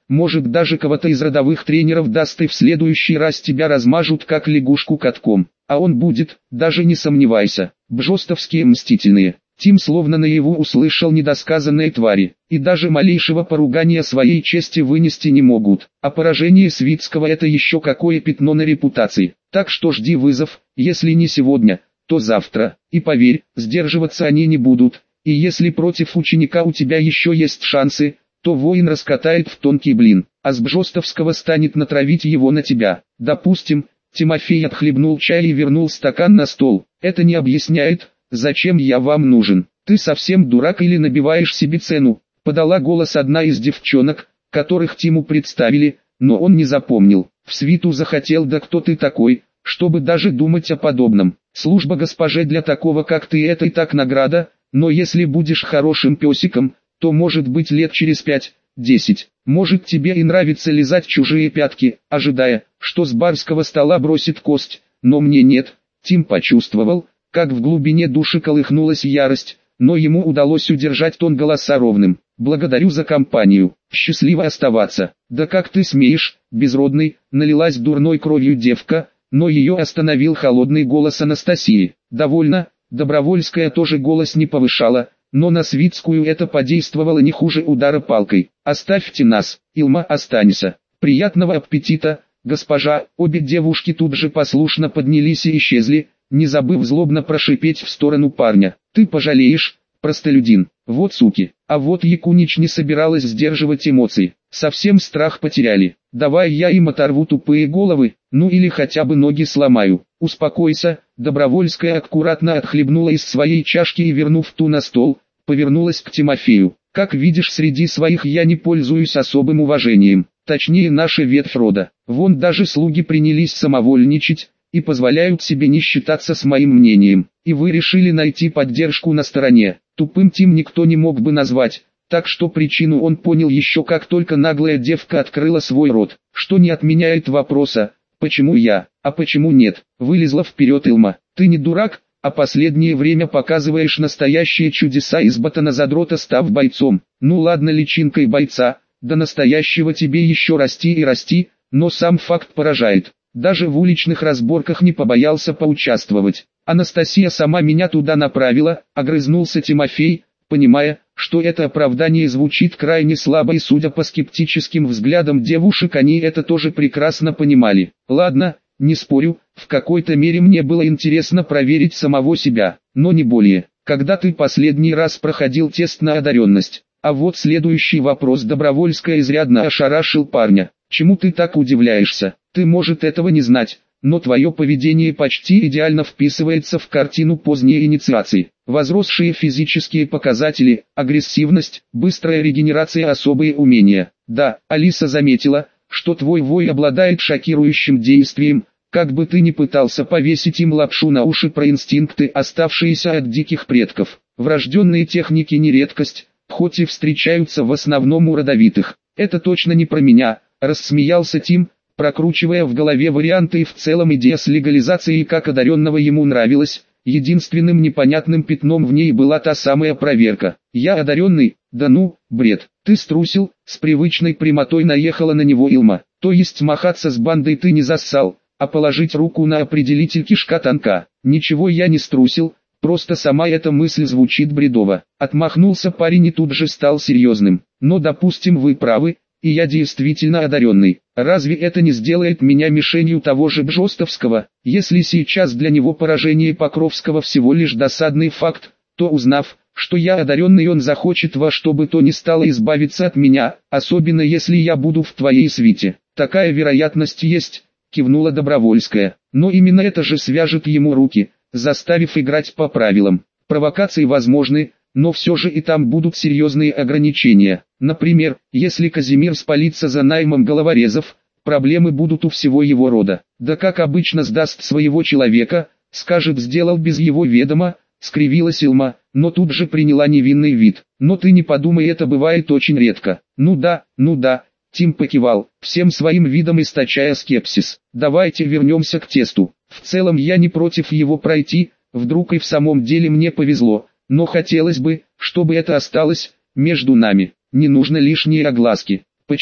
может даже кого-то из родовых тренеров даст и в следующий раз тебя размажут как лягушку катком. А он будет, даже не сомневайся. Бжостовские мстительные. Тим словно наяву услышал недосказанные твари, и даже малейшего поругания своей чести вынести не могут. А поражение Свицкого — это еще какое пятно на репутации. Так что жди вызов, если не сегодня, то завтра. И поверь, сдерживаться они не будут. И если против ученика у тебя еще есть шансы, то воин раскатает в тонкий блин, а с Бжостовского станет натравить его на тебя. Допустим, Тимофей отхлебнул чай и вернул стакан на стол. Это не объясняет, зачем я вам нужен. Ты совсем дурак или набиваешь себе цену? Подала голос одна из девчонок, которых Тиму представили, но он не запомнил. В свиту захотел, да кто ты такой, чтобы даже думать о подобном. Служба госпоже для такого как ты — это и так награда, но если будешь хорошим песиком, то может быть лет через пять, десять. Может тебе и нравится лизать чужие пятки, ожидая, что с барского стола бросит кость, но мне нет. Тим почувствовал, как в глубине души колыхнулась ярость, но ему удалось удержать тон голоса ровным. Благодарю за компанию, счастливо оставаться. Да как ты смеешь, безродный, налилась дурной кровью девка, но ее остановил холодный голос Анастасии. Довольно, Добровольская тоже голос не повышала, но на Свицкую это подействовало не хуже удара палкой. Оставьте нас, Илма, останься. Приятного аппетита, госпожа. Обе девушки тут же послушно поднялись и исчезли, не забыв злобно прошипеть в сторону парня. Ты пожалеешь, простолюдин. Вот суки. А вот Якунич не собиралась сдерживать эмоций. Совсем страх потеряли. Давай я им оторву тупые головы, ну или хотя бы ноги сломаю. Успокойся. Добровольская аккуратно отхлебнула из своей чашки и, вернув ту на стол, повернулась к Тимофею. Как видишь, среди своих я не пользуюсь особым уважением. Точнее, наша ветвь рода. Вон даже слуги принялись самовольничать и позволяют себе не считаться с моим мнением. И вы решили найти поддержку на стороне. Тупым Тим никто не мог бы назвать, так что причину он понял еще как только наглая девка открыла свой рот, что не отменяет вопроса, почему я, а почему нет. Вылезла вперед Илма. Ты не дурак, а последнее время показываешь настоящие чудеса из ботана-задрота, став бойцом. Ну ладно, личинкой бойца, до настоящего тебе еще расти и расти, но сам факт поражает. Даже в уличных разборках не побоялся поучаствовать. Анастасия сама меня туда направила, огрызнулся Тимофей, понимая, что это оправдание звучит крайне слабо, и судя по скептическим взглядам девушек, они это тоже прекрасно понимали. Ладно, не спорю, в какой-то мере мне было интересно проверить самого себя, но не более. Когда ты последний раз проходил тест на одаренность? А вот следующий вопрос. Добровольская изрядно ошарашил парня. Чему ты так удивляешься? Ты, может, этого не знать, но твое поведение почти идеально вписывается в картину поздней инициации. Возросшие физические показатели, агрессивность, быстрая регенерация, особые умения. Да, Алиса заметила, что твой вой обладает шокирующим действием, как бы ты ни пытался повесить им лапшу на уши про инстинкты, оставшиеся от диких предков. Врожденные техники не редкость, хоть и встречаются в основном у родовитых. Это точно не про меня, рассмеялся Тим, прокручивая в голове варианты, и в целом идея с легализацией как одаренного ему нравилась. Единственным непонятным пятном в ней была та самая проверка. Я одаренный? Да ну, бред. Ты струсил? С привычной прямотой наехала на него Илма. То есть махаться с бандой ты не зассал, а положить руку на определитель кишка тонка. Ничего я не струсил, просто сама эта мысль звучит бредово. Отмахнулся парень и тут же стал серьезным. Но допустим, вы правы, и я действительно одаренный. Разве это не сделает меня мишенью того же Бжостовского? Если сейчас для него поражение Покровского всего лишь досадный факт, то узнав, что я одаренный, он захочет во что бы то ни стало избавиться от меня, особенно если я буду в твоей свите. Такая вероятность есть, кивнула Добровольская. Но именно это же свяжет ему руки, заставив играть по правилам. Провокации возможны, но все же и там будут серьезные ограничения. Например, если Казимир спалится за наймом головорезов, проблемы будут у всего его рода. Да как обычно сдаст своего человека, скажет, сделал без его ведома, скривилась Илма, но тут же приняла невинный вид. Но ты не подумай, это бывает очень редко. Ну да, ну да, Тим покивал, всем своим видом источая скепсис. Давайте вернемся к тесту. В целом я не против его пройти, вдруг и в самом деле мне повезло. Но хотелось бы, чтобы это осталось между нами. Не нужно лишние огласки. Почему?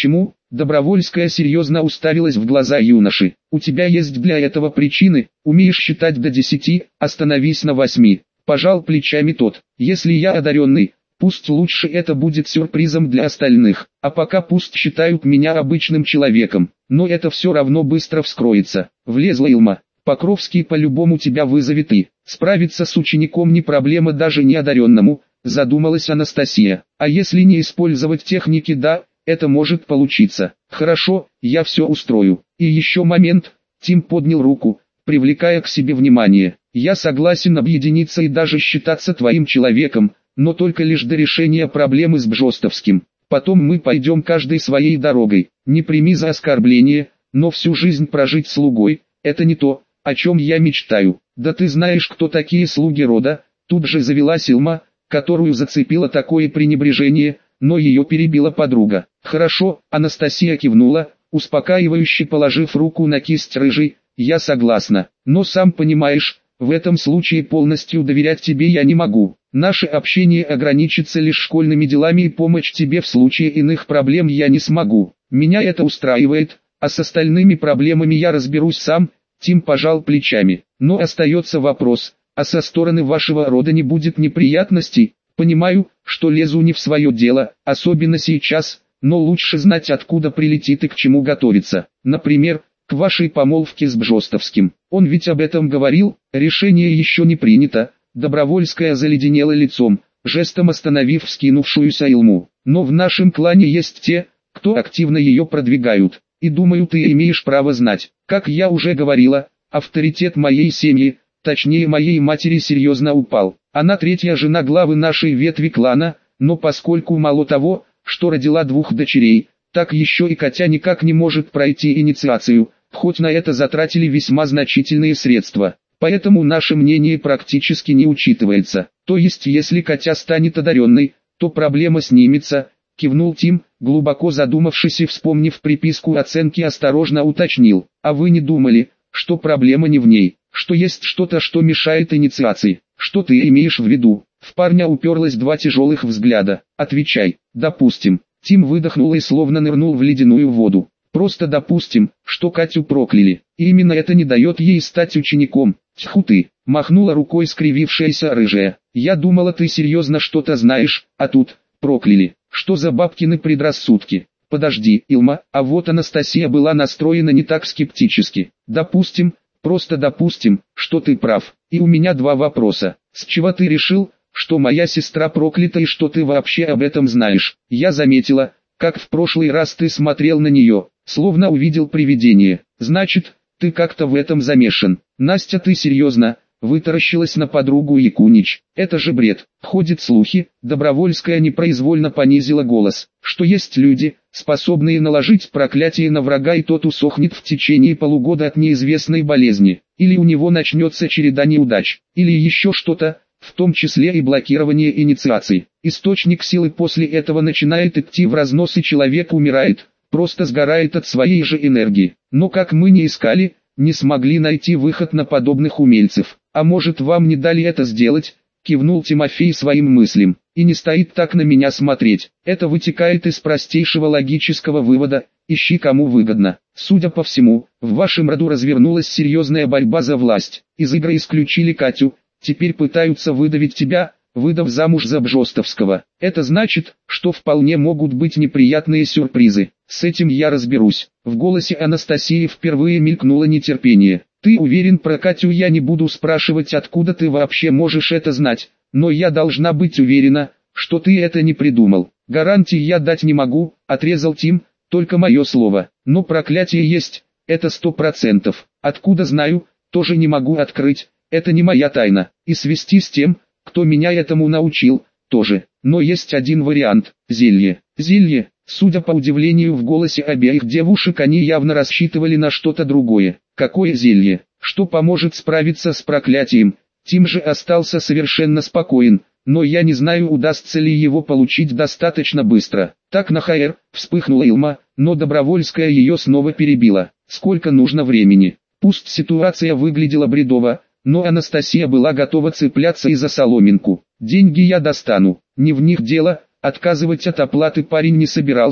Добровольская серьезно уставилась в глаза юноши. У тебя есть для этого причины, умеешь считать до десяти, остановись на восьми. Пожал плечами тот. Если я одаренный, пусть лучше это будет сюрпризом для остальных, а пока пусть считают меня обычным человеком, но это все равно быстро вскроется. Влезла Илма. Покровский по-любому тебя вызовет и справиться с учеником не проблема даже неодаренному, задумалась Анастасия. А если не использовать техники, да, это может получиться. Хорошо, я все устрою. И еще момент, Тим поднял руку, привлекая к себе внимание. Я согласен объединиться и даже считаться твоим человеком, но только лишь до решения проблемы с Бжостовским. Потом мы пойдем каждой своей дорогой. Не прими за оскорбление, но всю жизнь прожить слугой, это не то, о чем я мечтаю. Да ты знаешь, кто такие слуги рода? Тут же завелась Илма, которую зацепило такое пренебрежение, но ее перебила подруга. Хорошо, Анастасия кивнула, успокаивающе положив руку на кисть рыжей. Я согласна, но сам понимаешь, в этом случае полностью доверять тебе я не могу. Наше общение ограничится лишь школьными делами и помощь тебе в случае иных проблем я не смогу. Меня это устраивает, а с остальными проблемами я разберусь сам. Тим пожал плечами. Но остается вопрос, а со стороны вашего рода не будет неприятностей? Понимаю, что лезу не в свое дело, особенно сейчас, но лучше знать, откуда прилетит и к чему готовиться. Например, к вашей помолвке с Бжостовским. Он ведь об этом говорил, решение еще не принято. Добровольская заледенела лицом, жестом остановив вскинувшуюся Илму. Но в нашем клане есть те, кто активно ее продвигают. И думаю, ты имеешь право знать. Как я уже говорила, авторитет моей семьи, точнее моей матери, серьезно упал. Она третья жена главы нашей ветви клана, но поскольку мало того, что родила двух дочерей, так еще и Катя никак не может пройти инициацию, хоть на это затратили весьма значительные средства. Поэтому наше мнение практически не учитывается. То есть если Катя станет одаренной, то проблема снимется, кивнул Тим, глубоко задумавшись и вспомнив приписку оценки, осторожно уточнил. А вы не думали, что проблема не в ней, что есть что-то, что мешает инициации? Что ты имеешь в виду? В парня уперлось два тяжелых взгляда. Отвечай. Допустим. Тим выдохнул и словно нырнул в ледяную воду. Просто допустим, что Катю прокляли. И именно это не дает ей стать учеником. Тьфу ты, махнула рукой скривившаяся рыжая. Я думала, ты серьезно что-то знаешь, а тут прокляли. Что за бабкины предрассудки? Подожди, Илма, а вот Анастасия была настроена не так скептически. Допустим, просто допустим, что ты прав. И у меня два вопроса. С чего ты решил, что моя сестра проклята и что ты вообще об этом знаешь? Я заметила, как в прошлый раз ты смотрел на нее, словно увидел привидение. Значит, ты как-то в этом замешан. Настя, ты серьезно? Вытаращилась на подругу Якунич. Это же бред. Ходят слухи, Добровольская непроизвольно понизила голос, что есть люди, способные наложить проклятие на врага, и тот усохнет в течение полугода от неизвестной болезни. Или у него начнется череда неудач, или еще что-то, в том числе и блокирование инициаций. Источник силы после этого начинает идти в разнос, и человек умирает, просто сгорает от своей же энергии. Но как мы не искали, не смогли найти выход на подобных умельцев. А может, вам не дали это сделать? Кивнул Тимофей своим мыслям. И не стоит так на меня смотреть. Это вытекает из простейшего логического вывода: ищи, кому выгодно. Судя по всему, в вашем роду развернулась серьезная борьба за власть. Из игры исключили Катю, теперь пытаются выдавить тебя, выдав замуж за Бжостовского. Это значит, что вполне могут быть неприятные сюрпризы. С этим я разберусь. В голосе Анастасии впервые мелькнуло нетерпение. Ты уверен про Катю? Я не буду спрашивать, откуда ты вообще можешь это знать, но я должна быть уверена, что ты это не придумал. Гарантий я дать не могу, отрезал Тим, только мое слово. Но проклятие есть, это сто процентов. Откуда знаю, тоже не могу открыть, это не моя тайна. И свести с тем, кто меня этому научил, тоже. Но есть один вариант – зелье. Зелье. Судя по удивлению в голосе обеих девушек, они явно рассчитывали на что-то другое. Какое зелье? Что поможет справиться с проклятием? Тим же остался совершенно спокоен, но я не знаю, удастся ли его получить достаточно быстро. Так на ха эр, вспыхнула Илма, но Добровольская ее снова перебила. Сколько нужно времени? Пусть ситуация выглядела бредово, но Анастасия была готова цепляться и за соломинку. Деньги я достану, не в них дело. Отказывать от оплаты парень не собирался,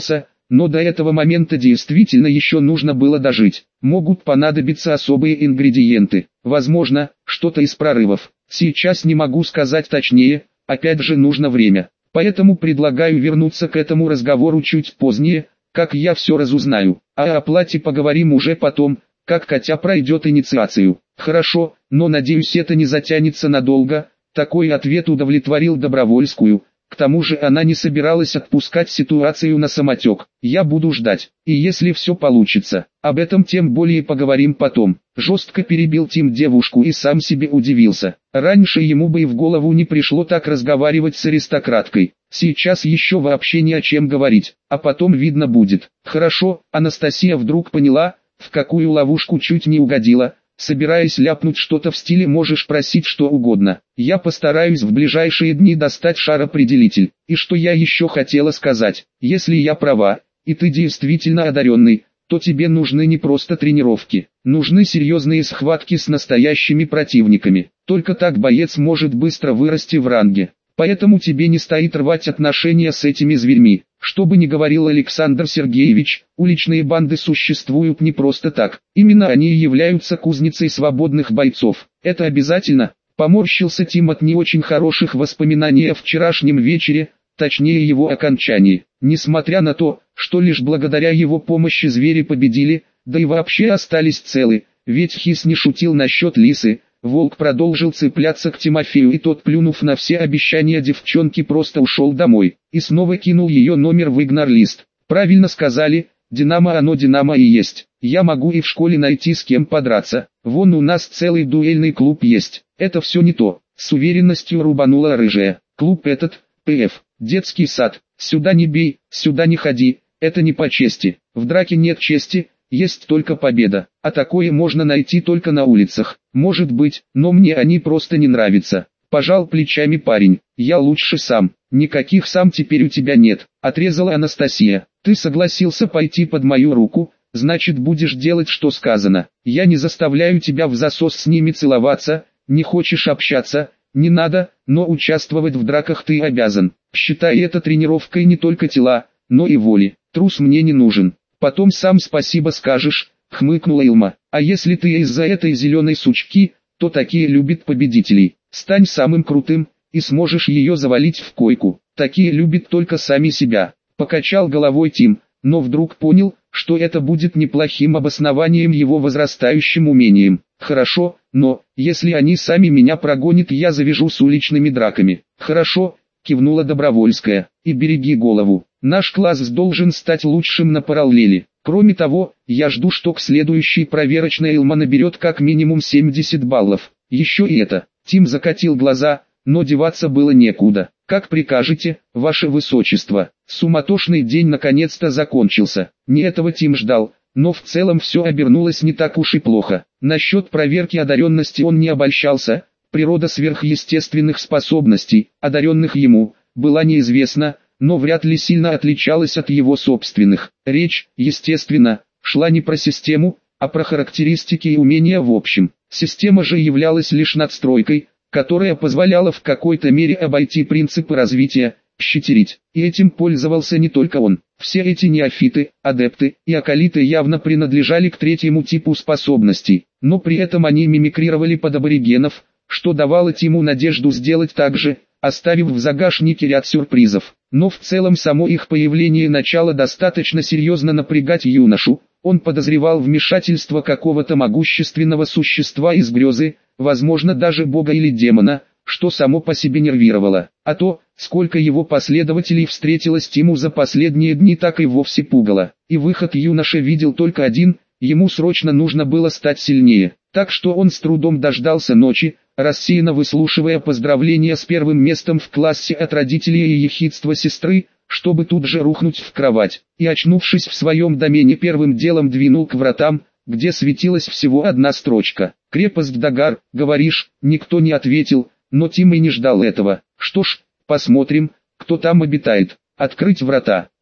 но до этого момента действительно еще нужно было дожить. Могут понадобиться особые ингредиенты, возможно, что-то из прорывов. Сейчас не могу сказать точнее, опять же нужно время. Поэтому предлагаю вернуться к этому разговору чуть позднее, как я все разузнаю. А о оплате поговорим уже потом, как Катя пройдет инициацию. Хорошо, но надеюсь это не затянется надолго. Такой ответ удовлетворил Добровольскую. К тому же она не собиралась отпускать ситуацию на самотек. Я буду ждать, и если все получится, об этом тем более поговорим потом. Жестко перебил Тим девушку и сам себе удивился. Раньше ему бы и в голову не пришло так разговаривать с аристократкой. Сейчас еще вообще не о чем говорить, а потом видно будет. Хорошо, Анастасия вдруг поняла, в какую ловушку чуть не угодила. Собираясь ляпнуть что-то в стиле «можешь просить что угодно». Я постараюсь в ближайшие дни достать шар-определитель. И что я еще хотела сказать, если я права, и ты действительно одаренный, то тебе нужны не просто тренировки, нужны серьезные схватки с настоящими противниками. Только так боец может быстро вырасти в ранге. Поэтому тебе не стоит рвать отношения с этими зверьми. Что бы ни говорил Александр Сергеевич, уличные банды существуют не просто так. Именно они и являются кузницей свободных бойцов. Это обязательно. Поморщился Тим от не очень хороших воспоминаний о вчерашнем вечере, точнее его окончании. Несмотря на то, что лишь благодаря его помощи звери победили, да и вообще остались целы, ведь Хис не шутил насчет лисы. Волк продолжил цепляться к Тимофею, и тот, плюнув на все обещания девчонки, просто ушел домой и снова кинул ее номер в игнор-лист. Правильно сказали, Динамо оно Динамо и есть. Я могу и в школе найти с кем подраться. Вон у нас целый дуэльный клуб есть. Это все не то. С уверенностью рубанула рыжая. Клуб этот, ПФ, детский сад. Сюда не бей, сюда не ходи. Это не по чести. В драке нет чести. Есть только победа, а такое можно найти только на улицах. Может быть, но мне они просто не нравятся. Пожал плечами парень. Я лучше сам. Никаких сам теперь у тебя нет, отрезала Анастасия. Ты согласился пойти под мою руку, значит будешь делать что сказано. Я не заставляю тебя в засос с ними целоваться, не хочешь общаться, не надо, но участвовать в драках ты обязан. Считай это тренировкой не только тела, но и воли. Трус мне не нужен. Потом сам спасибо скажешь, хмыкнула Илма. А если ты из-за этой зеленой сучки, то такие любят победителей. Стань самым крутым, и сможешь ее завалить в койку. Такие любят только сами себя. Покачал головой Тим, но вдруг понял, что это будет неплохим обоснованием его возрастающим умением. Хорошо, но, если они сами меня прогонят, я завяжу с уличными драками. Хорошо, кивнула Добровольская, и береги голову. Наш класс должен стать лучшим на параллели. Кроме того, я жду, что к следующей проверочной Илма наберет как минимум семьдесят баллов. Еще и это. Тим закатил глаза, но деваться было некуда. Как прикажете, ваше высочество. Суматошный день наконец-то закончился. Не этого Тим ждал, но в целом все обернулось не так уж и плохо. Насчет проверки одаренности он не обольщался. Природа сверхъестественных способностей, одаренных ему, была неизвестна, но вряд ли сильно отличалась от его собственных. Речь, естественно, шла не про систему, а про характеристики и умения в общем. Система же являлась лишь надстройкой, которая позволяла в какой-то мере обойти принципы развития, щитерить. И этим пользовался не только он. Все эти неофиты, адепты и акалиты явно принадлежали к третьему типу способностей, но при этом они мимикрировали под аборигенов, что давало Тиму надежду сделать так же, оставив в загашнике ряд сюрпризов. Но в целом само их появление начало достаточно серьезно напрягать юношу. Он подозревал вмешательство какого-то могущественного существа из грезы, возможно даже бога или демона, что само по себе нервировало. А то, сколько его последователей встретилось Тиму за последние дни, так и вовсе пугало. И выход юноша видел только один, ему срочно нужно было стать сильнее. Так что он с трудом дождался ночи, рассеянно выслушивая поздравления с первым местом в классе от родителей и ехидства сестры, чтобы тут же рухнуть в кровать, и, очнувшись в своем домене, первым делом двинул к вратам, где светилась всего одна строчка. «Крепость Дагар, говоришь?» Никто не ответил, но Тим и не ждал этого. Что ж, посмотрим, кто там обитает. Открыть врата.